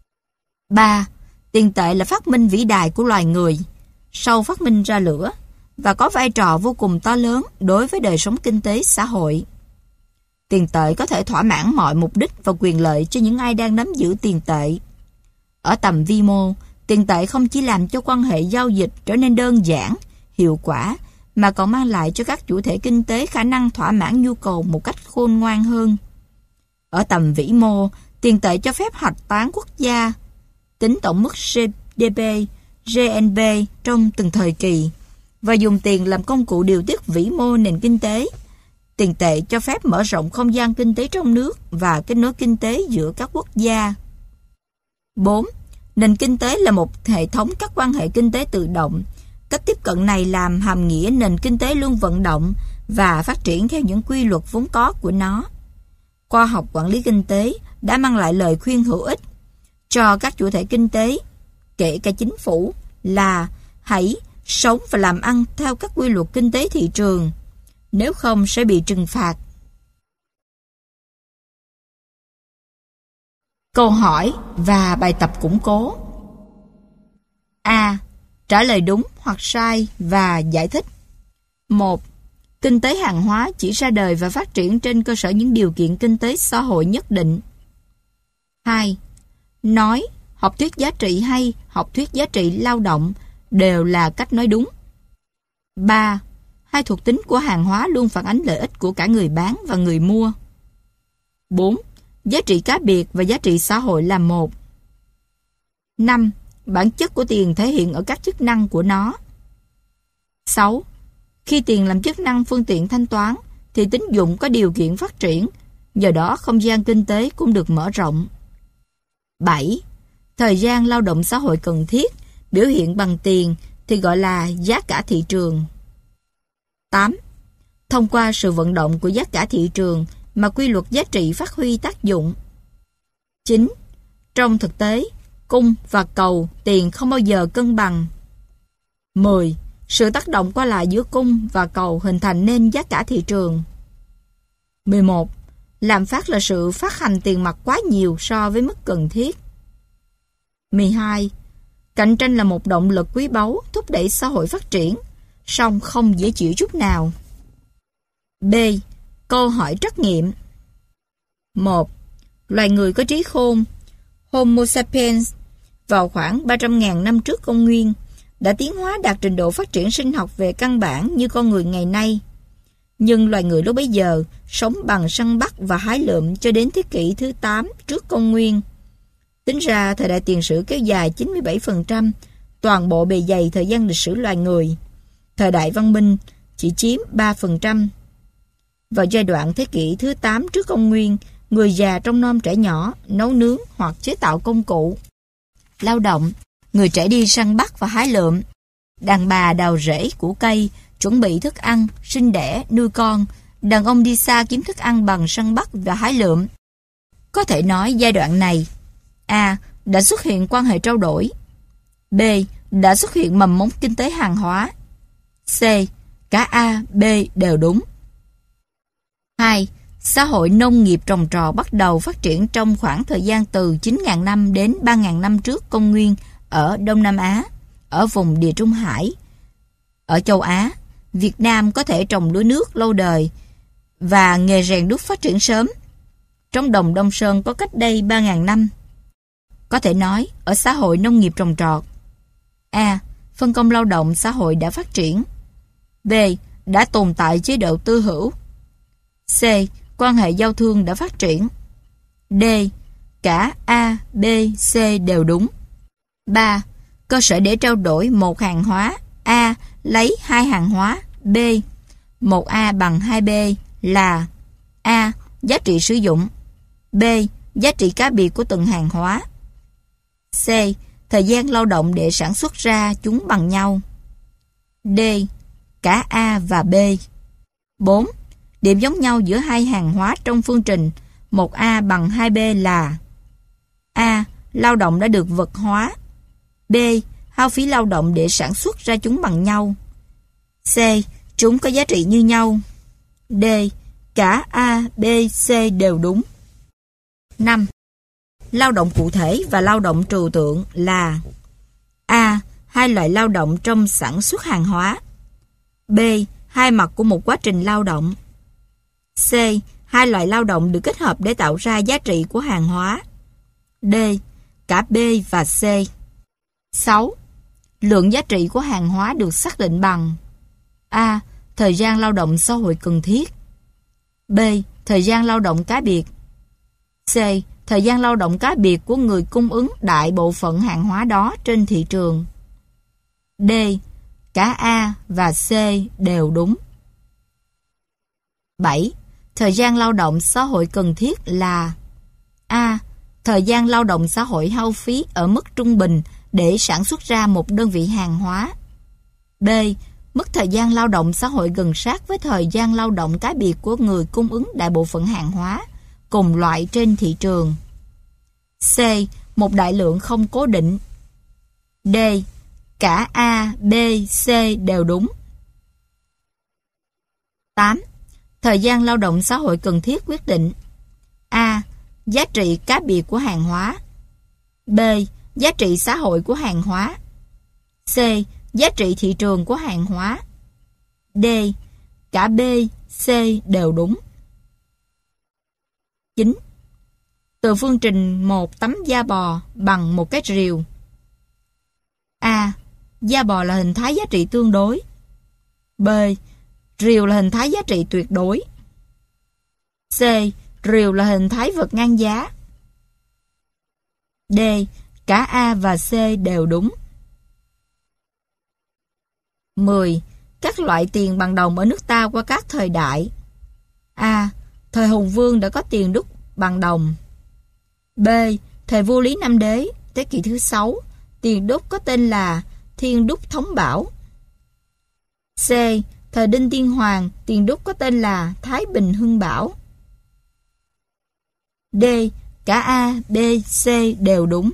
3. Tiền tệ là phát minh vĩ đại của loài người sau phát minh ra lửa và có vai trò vô cùng to lớn đối với đời sống kinh tế xã hội. Tiền tệ có thể thỏa mãn mọi mục đích và quyền lợi cho những ai đang nắm giữ tiền tệ. Ở tầm vi mô, tiền tệ không chỉ làm cho quan hệ giao dịch trở nên đơn giản, hiệu quả, mà còn mang lại cho các chủ thể kinh tế khả năng thỏa mãn nhu cầu một cách khôn ngoan hơn. Ở tầm vĩ mô, tiền tệ cho phép hạch toán quốc gia, tính tổng mức GDP, GNP trong từng thời kỳ, và dùng tiền làm công cụ điều tiết vĩ mô nền kinh tế. Tiền tệ cho phép mở rộng không gian kinh tế trong nước và kết nối kinh tế giữa các quốc gia. 4. Nền kinh tế là một hệ thống các quan hệ kinh tế tự động. Cách tiếp cận này làm hàm nghĩa nền kinh tế luôn vận động và phát triển theo những quy luật vốn có của nó. Khoa học quản lý kinh tế đã mang lại lời khuyên hữu ích cho các chủ thể kinh tế, kể cả chính phủ, là hãy sống và làm ăn theo các quy luật kinh tế thị trường, nếu không sẽ bị trừng phạt. Câu hỏi và bài tập củng cố. A. Trả lời đúng hoặc sai và giải thích. 1. Kinh tế hàng hóa chỉ ra đời và phát triển trên cơ sở những điều kiện kinh tế xã hội nhất định. 2. Nói, học thuyết giá trị hay học thuyết giá trị lao động đều là cách nói đúng. 3. Hai thuộc tính của hàng hóa luôn phản ánh lợi ích của cả người bán và người mua. 4. Giá trị cá biệt và giá trị xã hội là một. 5. Bản chất của tiền thể hiện ở các chức năng của nó. 6. Khi tiền làm chức năng phương tiện thanh toán thì tín dụng có điều kiện phát triển, nhờ đó không gian kinh tế cũng được mở rộng. 7. Thời gian lao động xã hội cần thiết biểu hiện bằng tiền thì gọi là giá cả thị trường. 8. Thông qua sự vận động của giá cả thị trường mà quy luật giá trị phát huy tác dụng. 9. Trong thực tế, cung và cầu tiền không bao giờ cân bằng. 10. Sự tác động qua lại giữa cung và cầu hình thành nên giá cả thị trường. 11. Lạm phát là sự phát hành tiền mặt quá nhiều so với mức cần thiết. 12. Cạnh tranh là một động lực quý báu thúc đẩy xã hội phát triển, song không dễ chịu chút nào. B. Câu hỏi trắc nghiệm. 1. Loài người có trí khôn Homo sapiens vào khoảng 300.000 năm trước công nguyên đã tiến hóa đạt trình độ phát triển sinh học về căn bản như con người ngày nay. Nhưng loài người lúc bấy giờ sống bằng săn bắt và hái lượm cho đến thế kỷ thứ 8 trước công nguyên. Tính ra thời đại tiền sử kéo dài 97% toàn bộ bề dày thời gian lịch sử loài người. Thời đại văn minh chỉ chiếm 3%. Vào giai đoạn thế kỷ thứ 8 trước công nguyên, người già trông nom trẻ nhỏ, nấu nướng hoặc chế tạo công cụ lao động người trẻ đi săn bắt và hái lượm. Đàn bà đào rễ củ cây, chuẩn bị thức ăn, sinh đẻ, nuôi con. Đàn ông đi xa kiếm thức ăn bằng săn bắt và hái lượm. Có thể nói giai đoạn này: A. Đã xuất hiện quan hệ trao đổi. B. Đã xuất hiện mầm mống kinh tế hàng hóa. C. Cả A, B đều đúng. 2. Xã hội nông nghiệp trồng trọt bắt đầu phát triển trong khoảng thời gian từ 9.000 năm đến 3.000 năm trước công nguyên ở Đông Nam Á, ở vùng Địa Trung Hải. Ở châu Á, Việt Nam có thể trồng lúa nước lâu đời và nghề rèn đúc phát triển sớm. Trong đồng Đông Sơn có cách đây 3.000 năm. Có thể nói, ở xã hội nông nghiệp trồng trọt: A. Phân công lao động xã hội đã phát triển. B. Đã tồn tại chế độ tư hữu. C. Quan hệ giao thương đã phát triển. D. Cả A, B, C đều đúng. 3. Cơ sở để trao đổi một hàng hóa: A. Lấy hai hàng hóa. B. 1A bằng 2B là: A. Giá trị sử dụng. B. Giá trị cá biệt của từng hàng hóa. C. Thời gian lao động để sản xuất ra chúng bằng nhau. D. Cả A và B. 4. Điểm giống nhau giữa hai hàng hóa trong phương trình 1A bằng 2B là: A. Lao động đã được vật hóa. B. Hao phí lao động để sản xuất ra chúng bằng nhau. C. Chúng có giá trị như nhau. D. Cả A, B, C đều đúng. 5. Lao động cụ thể và lao động trừu tượng là: A. Hai loại lao động trong sản xuất hàng hóa. B. Hai mặt của một quá trình lao động. C. Hai loại lao động được kết hợp để tạo ra giá trị của hàng hóa. D. Cả B và C. 6. Lượng giá trị của hàng hóa được xác định bằng: A. Thời gian lao động xã hội cần thiết. B. Thời gian lao động cá biệt. C. Thời gian lao động cá biệt của người cung ứng đại bộ phận hàng hóa đó trên thị trường. D. Cả A và C đều đúng. 7. Thời gian lao động xã hội cần thiết là: A. Thời gian lao động xã hội hao phí ở mức trung bình để sản xuất ra một đơn vị hàng hóa. B. Mức thời gian lao động xã hội gần sát với thời gian lao động cá biệt của người cung ứng đại bộ phận hàng hóa cùng loại trên thị trường. C. Một đại lượng không cố định. D. Cả A, B, C đều đúng. 8. Thời gian lao động xã hội cần thiết quyết định: A. Giá trị cá biệt của hàng hóa. B. Giá trị xã hội của hàng hóa. C. Giá trị thị trường của hàng hóa. D. Cả B, C đều đúng. 9. Từ phương trình một tấm da bò bằng một cái rìu. A. Da bò là hình thái giá trị tương đối. B. Rìu là hình thái giá trị tuyệt đối. C. Rìu là hình thái vật ngang giá. D. Cả A và C đều đúng. 10. Các loại tiền bằng đồng ở nước ta qua các thời đại. A. Thời Hùng Vương đã có tiền đúc bằng đồng. B. Thời vua Lý Nam Đế, thế kỷ thứ 6, tiền đúc có tên là Thiên Đúc Thống Bảo. C. Thời Đinh Tiên Hoàng, tiền đúc có tên là Thái Bình Hưng Bảo. D. Cả A, B, C đều đúng.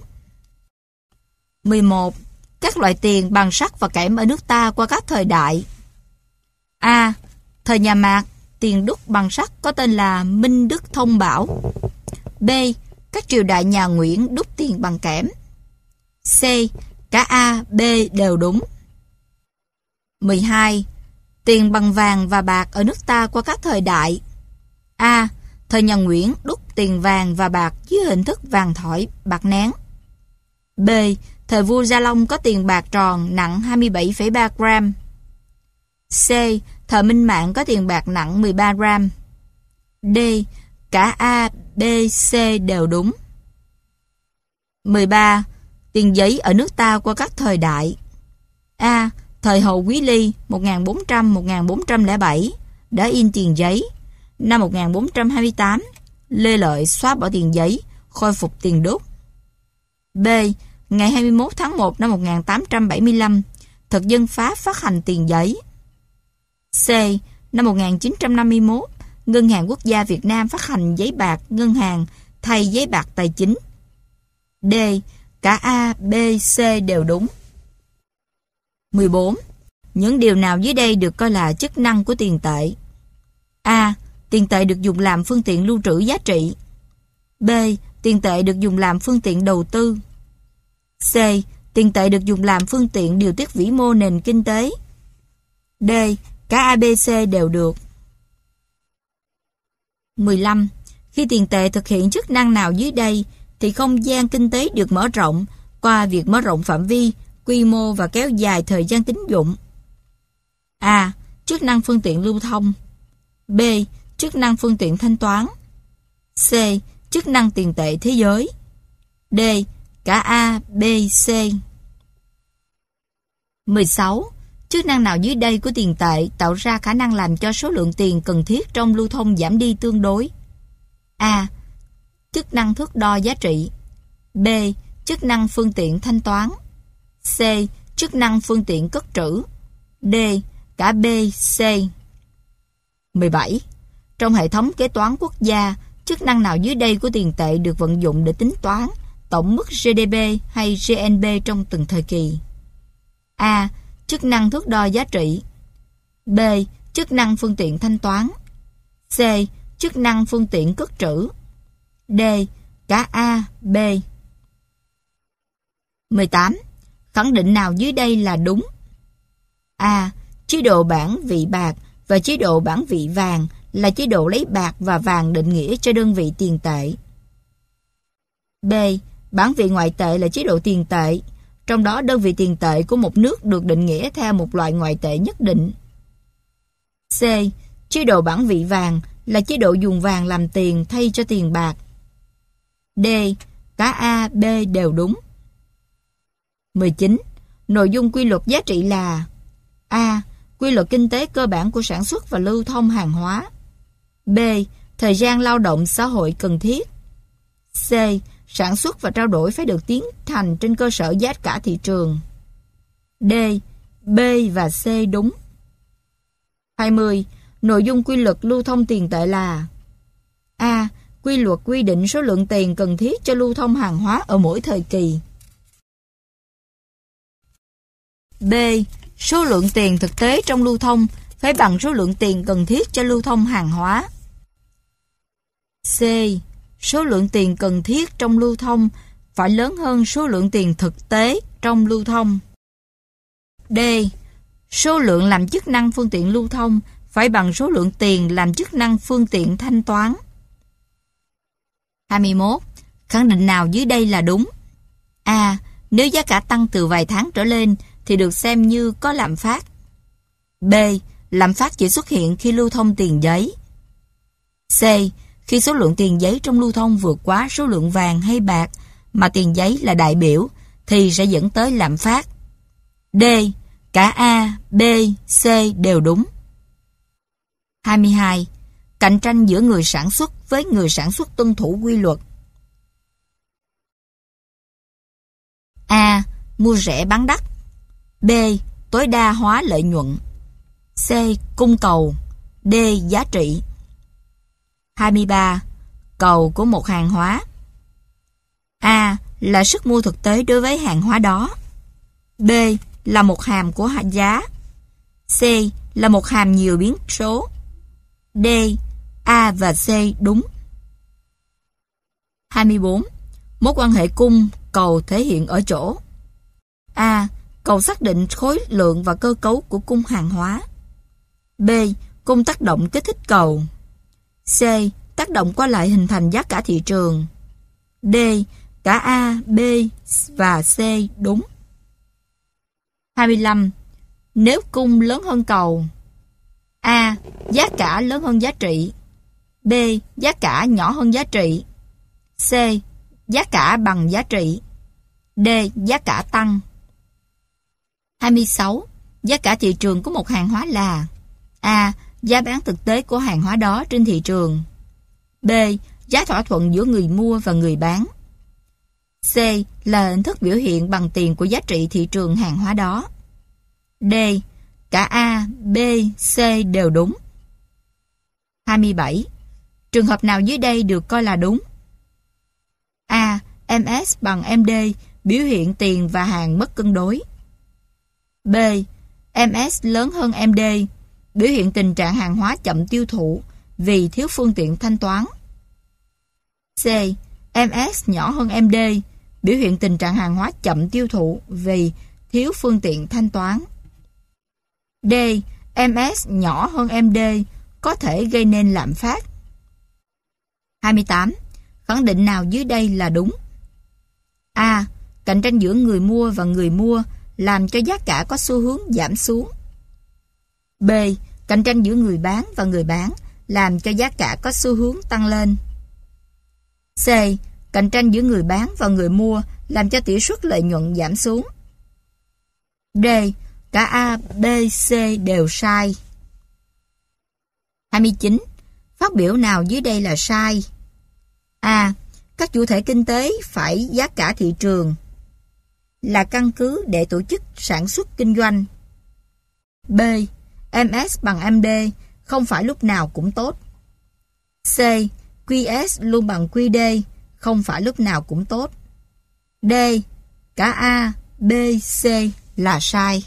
11. Các loại tiền bằng sắt và kẽm ở nước ta qua các thời đại. A. Thời nhà Mạc, tiền đúc bằng sắt có tên là Minh Đức Thông Bảo. B. Các triều đại nhà Nguyễn đúc tiền bằng kẽm. C. Cả A, B đều đúng. 12. Tiền bằng vàng và bạc ở nước ta qua các thời đại. A. Thời nhà Nguyễn đúc tiền vàng và bạc dưới hình thức vàng thỏi, bạc nén. B. Thời vua Gia Long có tiền bạc tròn nặng 27,3 gram. C. Thời Minh Mạng có tiền bạc nặng 13 gram. D. Cả A, B, C đều đúng. 13. Tiền giấy ở nước ta qua các thời đại. A. Thời hậu Quý Ly 1400-1407 đã in tiền giấy. Năm 1428, Lê Lợi xóa bỏ tiền giấy, khôi phục tiền đúc. B. ngày 21 tháng 1 năm 1875, thực dân Pháp phát hành tiền giấy. C. Năm 1951, Ngân hàng Quốc gia Việt Nam phát hành giấy bạc ngân hàng thay giấy bạc tài chính. D. Cả A, B, C đều đúng. 14. Những điều nào dưới đây được coi là chức năng của tiền tệ? A. Tiền tệ được dùng làm phương tiện lưu trữ giá trị. B. Tiền tệ được dùng làm phương tiện đầu tư. C. Tiền tệ được dùng làm phương tiện điều tiết vĩ mô nền kinh tế. D. Cả A, B, C đều được. 15. Khi tiền tệ thực hiện chức năng nào dưới đây thì không gian kinh tế được mở rộng qua việc mở rộng phạm vi, quy mô và kéo dài thời gian tín dụng. A. Chức năng phương tiện lưu thông. B. Chức năng phương tiện thanh toán. C. Chức năng tiền tệ thế giới. D. Cả A, B, C. 16. Chức năng nào dưới đây của tiền tệ tạo ra khả năng làm cho số lượng tiền cần thiết trong lưu thông giảm đi tương đối? A. Chức năng thước đo giá trị. B. Chức năng phương tiện thanh toán. C. Chức năng phương tiện cất trữ. D. Cả B, C. 17. Trong hệ thống kế toán quốc gia, chức năng nào dưới đây của tiền tệ được vận dụng để tính toán tổng mức GDP hay GNP trong từng thời kỳ? A. Chức năng thước đo giá trị. B. Chức năng phương tiện thanh toán. C. Chức năng phương tiện cất trữ. D. Cả A, B. 18. Khẳng định nào dưới đây là đúng? A. Chế độ bản vị bạc và chế độ bản vị vàng là chế độ lấy bạc và vàng định nghĩa cho đơn vị tiền tệ. B. Bản vị ngoại tệ là chế độ tiền tệ, trong đó đơn vị tiền tệ của một nước được định nghĩa theo một loại ngoại tệ nhất định. C. Chế độ bản vị vàng là chế độ dùng vàng làm tiền thay cho tiền bạc. D. Cả A, B đều đúng. 19. Nội dung quy luật giá trị là: A. Quy luật kinh tế cơ bản của sản xuất và lưu thông hàng hóa. B. Thời gian lao động xã hội cần thiết. C. Sản xuất và trao đổi phải được tiến hành trên cơ sở giá cả thị trường. D. B và C đúng. 20. Nội dung quy luật lưu thông tiền tệ là: A. Quy luật quy định số lượng tiền cần thiết cho lưu thông hàng hóa ở mỗi thời kỳ. B. Số lượng tiền thực tế trong lưu thông phải bằng số lượng tiền cần thiết cho lưu thông hàng hóa. C. Số lượng tiền cần thiết trong lưu thông phải lớn hơn số lượng tiền thực tế trong lưu thông. D. Số lượng làm chức năng phương tiện lưu thông phải bằng số lượng tiền làm chức năng phương tiện thanh toán. 21. Khẳng định nào dưới đây là đúng? A. Nếu giá cả tăng từ vài tháng trở lên thì được xem như có lạm phát. B. Lạm phát chỉ xuất hiện khi lưu thông tiền giấy. C. Khi số lượng tiền giấy trong lưu thông vượt quá số lượng vàng hay bạc mà tiền giấy là đại biểu thì sẽ dẫn tới lạm phát. D. Cả A, B, C đều đúng. 22. Cạnh tranh giữa người sản xuất với người sản xuất tuân thủ quy luật. A. Mua rẻ bán đắt. B. Tối đa hóa lợi nhuận. C. Cung cầu. D. Giá trị. 23. Cầu của một hàng hóa. A. Là sức mua thực tế đối với hàng hóa đó. B. Là một hàm của giá. C. Là một hàm nhiều biến số. D. A và C đúng. 24. Mối quan hệ cung, cầu thể hiện ở chỗ: A. Cầu xác định khối lượng và cơ cấu của cung hàng hóa. B. Cung tác động kích thích cầu. C. Tác động qua lại hình thành giá cả thị trường. D. Cả A, B và C đúng. 25. Nếu cung lớn hơn cầu: A. Giá cả lớn hơn giá trị. B. Giá cả nhỏ hơn giá trị. C. Giá cả bằng giá trị. D. Giá cả tăng. 26. Giá cả thị trường của một hàng hóa là: A. Giá bán thực tế của hàng hóa đó trên thị trường. B. Giá thỏa thuận giữa người mua và người bán. C là hình thức biểu hiện bằng tiền của giá trị thị trường hàng hóa đó. D. Cả A, B, C đều đúng. 27. Trường hợp nào dưới đây được coi là đúng? A. MS bằng MD biểu hiện tiền và hàng mất cân đối. B. MS lớn hơn MD biểu hiện tình trạng hàng hóa chậm tiêu thụ vì thiếu phương tiện thanh toán. C. MS nhỏ hơn MD biểu hiện tình trạng hàng hóa chậm tiêu thụ vì thiếu phương tiện thanh toán. D. MS nhỏ hơn MD có thể gây nên lạm phát. 28. Khẳng định nào dưới đây là đúng? A. Cạnh tranh giữa người mua và người mua làm cho giá cả có xu hướng giảm xuống. B. Cạnh tranh giữa người bán và người bán làm cho giá cả có xu hướng tăng lên. C. Cạnh tranh giữa người bán và người mua làm cho tỷ suất lợi nhuận giảm xuống. D. Cả A, B, C đều sai. 29. Phát biểu nào dưới đây là sai? A. Các chủ thể kinh tế phải giá cả thị trường là căn cứ để tổ chức sản xuất kinh doanh. B. MS bằng MD không phải lúc nào cũng tốt. C. QS luôn bằng QD không phải lúc nào cũng tốt. D. Cả A, B, C là sai.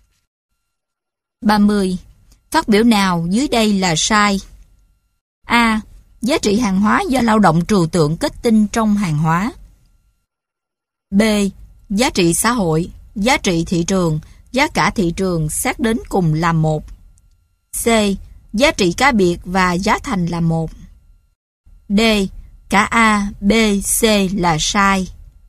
30. Phát biểu nào dưới đây là sai? A. Giá trị hàng hóa do lao động trừu tượng kết tinh trong hàng hóa. B. Giá trị xã hội, giá trị thị trường, giá cả thị trường xét đến cùng là một. C. Giá trị cá biệt và giá thành là một. D. Cả A, B, C là sai.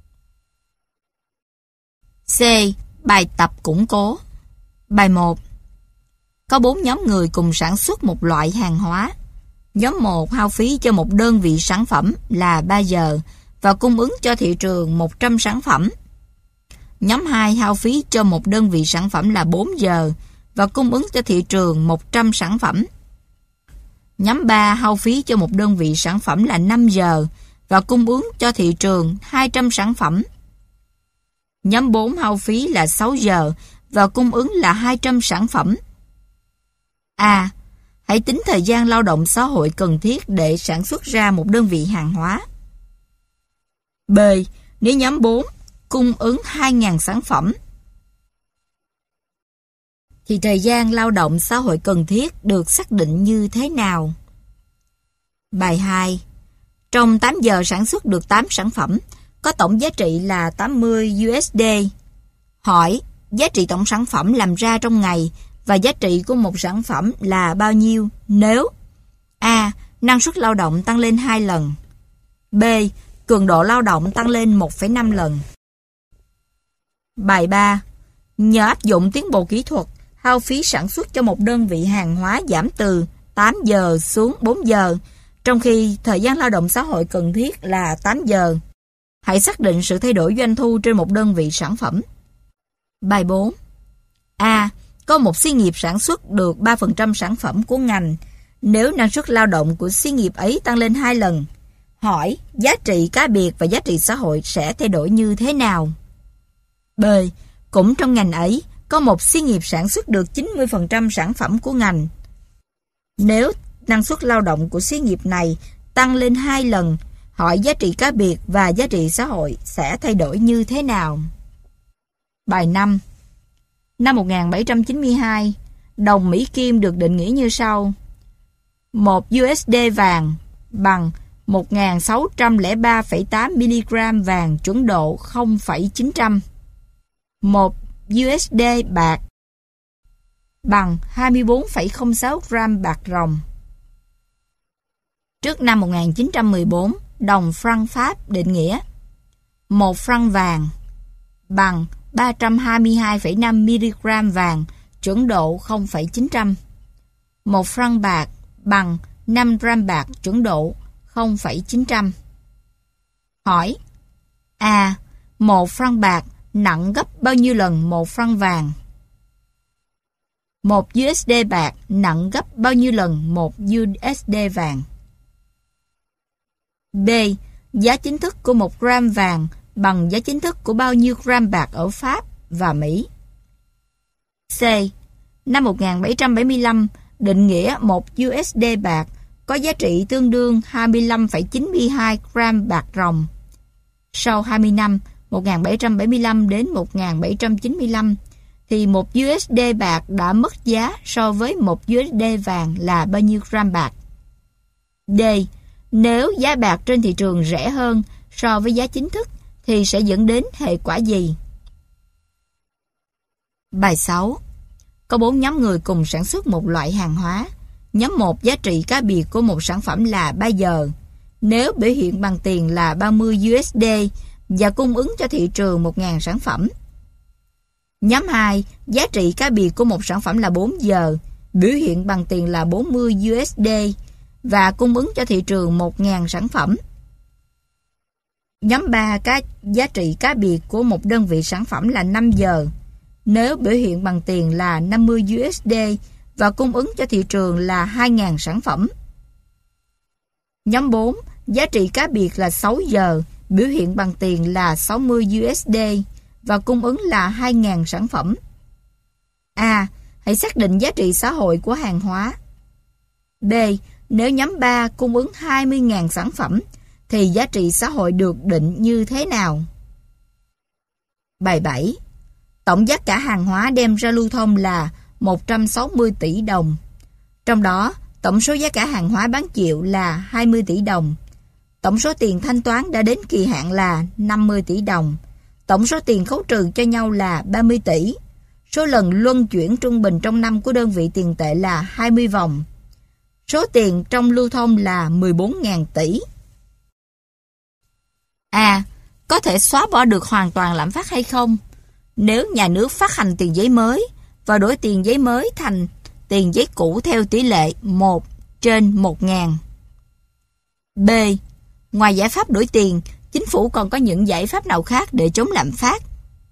C. Bài tập củng cố. Bài 1. Có 4 nhóm người cùng sản xuất một loại hàng hóa. Nhóm 1 hao phí cho một đơn vị sản phẩm là 3 giờ và cung ứng cho thị trường 100 sản phẩm. Nhóm 2 hao phí cho một đơn vị sản phẩm là 4 giờ và cung ứng cho thị trường 100 sản phẩm. Nhóm 3 hao phí cho một đơn vị sản phẩm là 5 giờ và cung ứng cho thị trường 200 sản phẩm. Nhóm 4 hao phí là 6 giờ và cung ứng là 200 sản phẩm. A. Hãy tính thời gian lao động xã hội cần thiết để sản xuất ra một đơn vị hàng hóa. B. Nếu nhóm 4 cung ứng 2.000 sản phẩm, thì thời gian lao động xã hội cần thiết được xác định như thế nào? Bài 2. Trong 8 giờ sản xuất được 8 sản phẩm, có tổng giá trị là 80 USD. Hỏi, giá trị tổng sản phẩm làm ra trong ngày và giá trị của một sản phẩm là bao nhiêu nếu A. Năng suất lao động tăng lên 2 lần. B. Cường độ lao động tăng lên 1,5 lần. Bài 3. Nhờ áp dụng tiến bộ kỹ thuật, hao phí sản xuất cho một đơn vị hàng hóa giảm từ 8 giờ xuống 4 giờ, trong khi thời gian lao động xã hội cần thiết là 8 giờ. Hãy xác định sự thay đổi doanh thu trên một đơn vị sản phẩm. Bài 4. A. Có một xí nghiệp sản xuất được 3% sản phẩm của ngành. Nếu năng suất lao động của xí nghiệp ấy tăng lên 2 lần, hỏi giá trị cá biệt và giá trị xã hội sẽ thay đổi như thế nào? B. Cũng trong ngành ấy, có một xí nghiệp sản xuất được 90% sản phẩm của ngành. Nếu năng suất lao động của xí nghiệp này tăng lên 2 lần, hỏi giá trị cá biệt và giá trị xã hội sẽ thay đổi như thế nào? Bài 5. Năm 1792, đồng Mỹ Kim được định nghĩa như sau. 1 USD vàng bằng 1.603,8 mg vàng chuẩn độ 0,900. 1 USD bạc bằng 24,06 gram bạc ròng. Trước năm 1914, đồng franc Pháp định nghĩa 1 franc vàng bằng 322,5 mg vàng chuẩn độ 0,900. 1 franc bạc bằng 5 gram bạc chuẩn độ 0,900. Hỏi A. 1 franc bạc nặng gấp bao nhiêu lần 1 franc vàng? 1 USD bạc nặng gấp bao nhiêu lần 1 USD vàng? B. Giá chính thức của 1 gram vàng bằng giá chính thức của bao nhiêu gram bạc ở Pháp và Mỹ. C. Năm 1775, định nghĩa 1 USD bạc có giá trị tương đương 25,92 gram bạc ròng. Sau 20 năm, 1775 đến 1795, thì 1 USD bạc đã mất giá so với 1 USD vàng là bao nhiêu gram bạc? D. Nếu giá bạc trên thị trường rẻ hơn so với giá chính thức thì sẽ dẫn đến hệ quả gì? Bài 6. Có 4 nhóm người cùng sản xuất một loại hàng hóa. Nhóm 1 giá trị cá biệt của một sản phẩm là 3 giờ. Nếu biểu hiện bằng tiền là 30 USD và cung ứng cho thị trường 1.000 sản phẩm. Nhóm 2 giá trị cá biệt của một sản phẩm là 4 giờ. Biểu hiện bằng tiền là 40 USD và cung ứng cho thị trường 1.000 sản phẩm. Nhóm 3 giá trị cá biệt của một đơn vị sản phẩm là 5 giờ. Nếu biểu hiện bằng tiền là 50 USD và cung ứng cho thị trường là 2.000 sản phẩm. Nhóm 4 giá trị cá biệt là 6 giờ. Biểu hiện bằng tiền là 60 USD và cung ứng là 2.000 sản phẩm. A. Hãy xác định giá trị xã hội của hàng hóa. B. Nếu nhóm 3 cung ứng 20.000 sản phẩm thì giá trị xã hội được định như thế nào? Bài 7. Tổng giá cả hàng hóa đem ra lưu thông là 160 tỷ đồng. Trong đó, tổng số giá cả hàng hóa bán chịu là 20 tỷ đồng. Tổng số tiền thanh toán đã đến kỳ hạn là 50 tỷ đồng. Tổng số tiền khấu trừ cho nhau là 30 tỷ. Số lần luân chuyển trung bình trong năm của đơn vị tiền tệ là 20 vòng. Số tiền trong lưu thông là 14.000 tỷ. A. Có thể xóa bỏ được hoàn toàn lạm phát hay không? Nếu nhà nước phát hành tiền giấy mới và đổi tiền giấy mới thành tiền giấy cũ theo tỷ lệ 1/1000. B. Ngoài giải pháp đổi tiền, chính phủ còn có những giải pháp nào khác để chống lạm phát?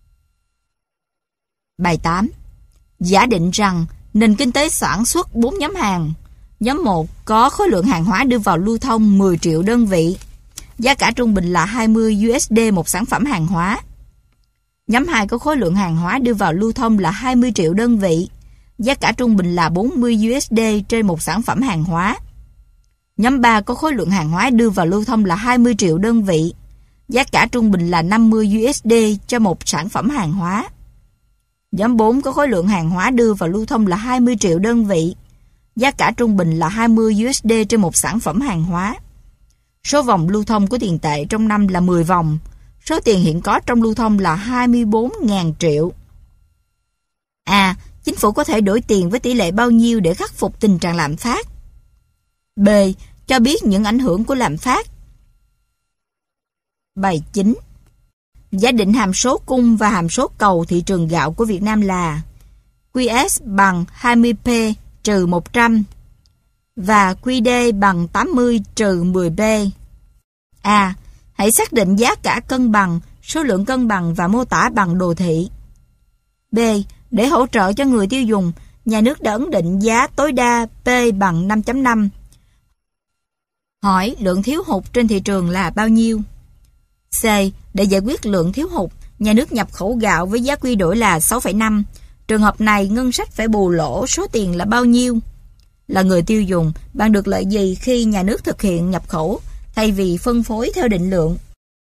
Bài 8. Giả định rằng nền kinh tế sản xuất 4 nhóm hàng. Nhóm 1 có khối lượng hàng hóa đưa vào lưu thông 10 triệu đơn vị. Giá cả trung bình là 20 USD một sản phẩm hàng hóa. Nhóm 2 có khối lượng hàng hóa đưa vào lưu thông là 20 triệu đơn vị. Giá cả trung bình là 40 USD trên một sản phẩm hàng hóa. Nhóm 3 có khối lượng hàng hóa đưa vào lưu thông là 20 triệu đơn vị. Giá cả trung bình là 50 USD cho một sản phẩm hàng hóa. Nhóm 4 có khối lượng hàng hóa đưa vào lưu thông là 20 triệu đơn vị. Giá cả trung bình là 20 USD trên một sản phẩm hàng hóa. Số vòng lưu thông của tiền tệ trong năm là 10 vòng. Số tiền hiện có trong lưu thông là 24.000 triệu. A. Chính phủ có thể đổi tiền với tỷ lệ bao nhiêu để khắc phục tình trạng lạm phát? B. Cho biết những ảnh hưởng của lạm phát. Bài 9. Giả định hàm số cung và hàm số cầu thị trường gạo của Việt Nam là QS bằng 20P trừ 100 và QD bằng 80 trừ 10B. A. Hãy xác định giá cả cân bằng, số lượng cân bằng và mô tả bằng đồ thị. B. Để hỗ trợ cho người tiêu dùng, nhà nước đã ấn định giá tối đa P bằng 5.5. Hỏi lượng thiếu hụt trên thị trường là bao nhiêu? C. Để giải quyết lượng thiếu hụt, nhà nước nhập khẩu gạo với giá quy đổi là 6,5. Trường hợp này, ngân sách phải bù lỗ số tiền là bao nhiêu? Là người tiêu dùng, bạn được lợi gì khi nhà nước thực hiện nhập khẩu thay vì phân phối theo định lượng?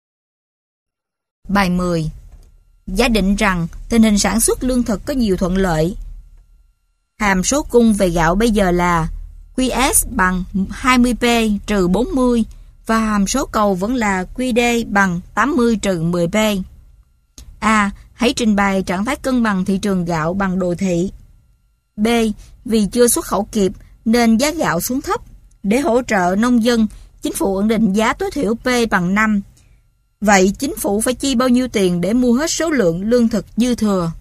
Bài 10. Giả định rằng tình hình sản xuất lương thực có nhiều thuận lợi. Hàm số cung về gạo bây giờ là QS bằng 20P trừ 40 và hàm số cầu vẫn là QD bằng 80 trừ 10P. A. Hãy trình bày trạng thái cân bằng thị trường gạo bằng đồ thị. B. Vì chưa xuất khẩu kịp nên giá gạo xuống thấp. Để hỗ trợ nông dân, chính phủ ấn định giá tối thiểu P bằng 5. Vậy chính phủ phải chi bao nhiêu tiền để mua hết số lượng lương thực dư thừa?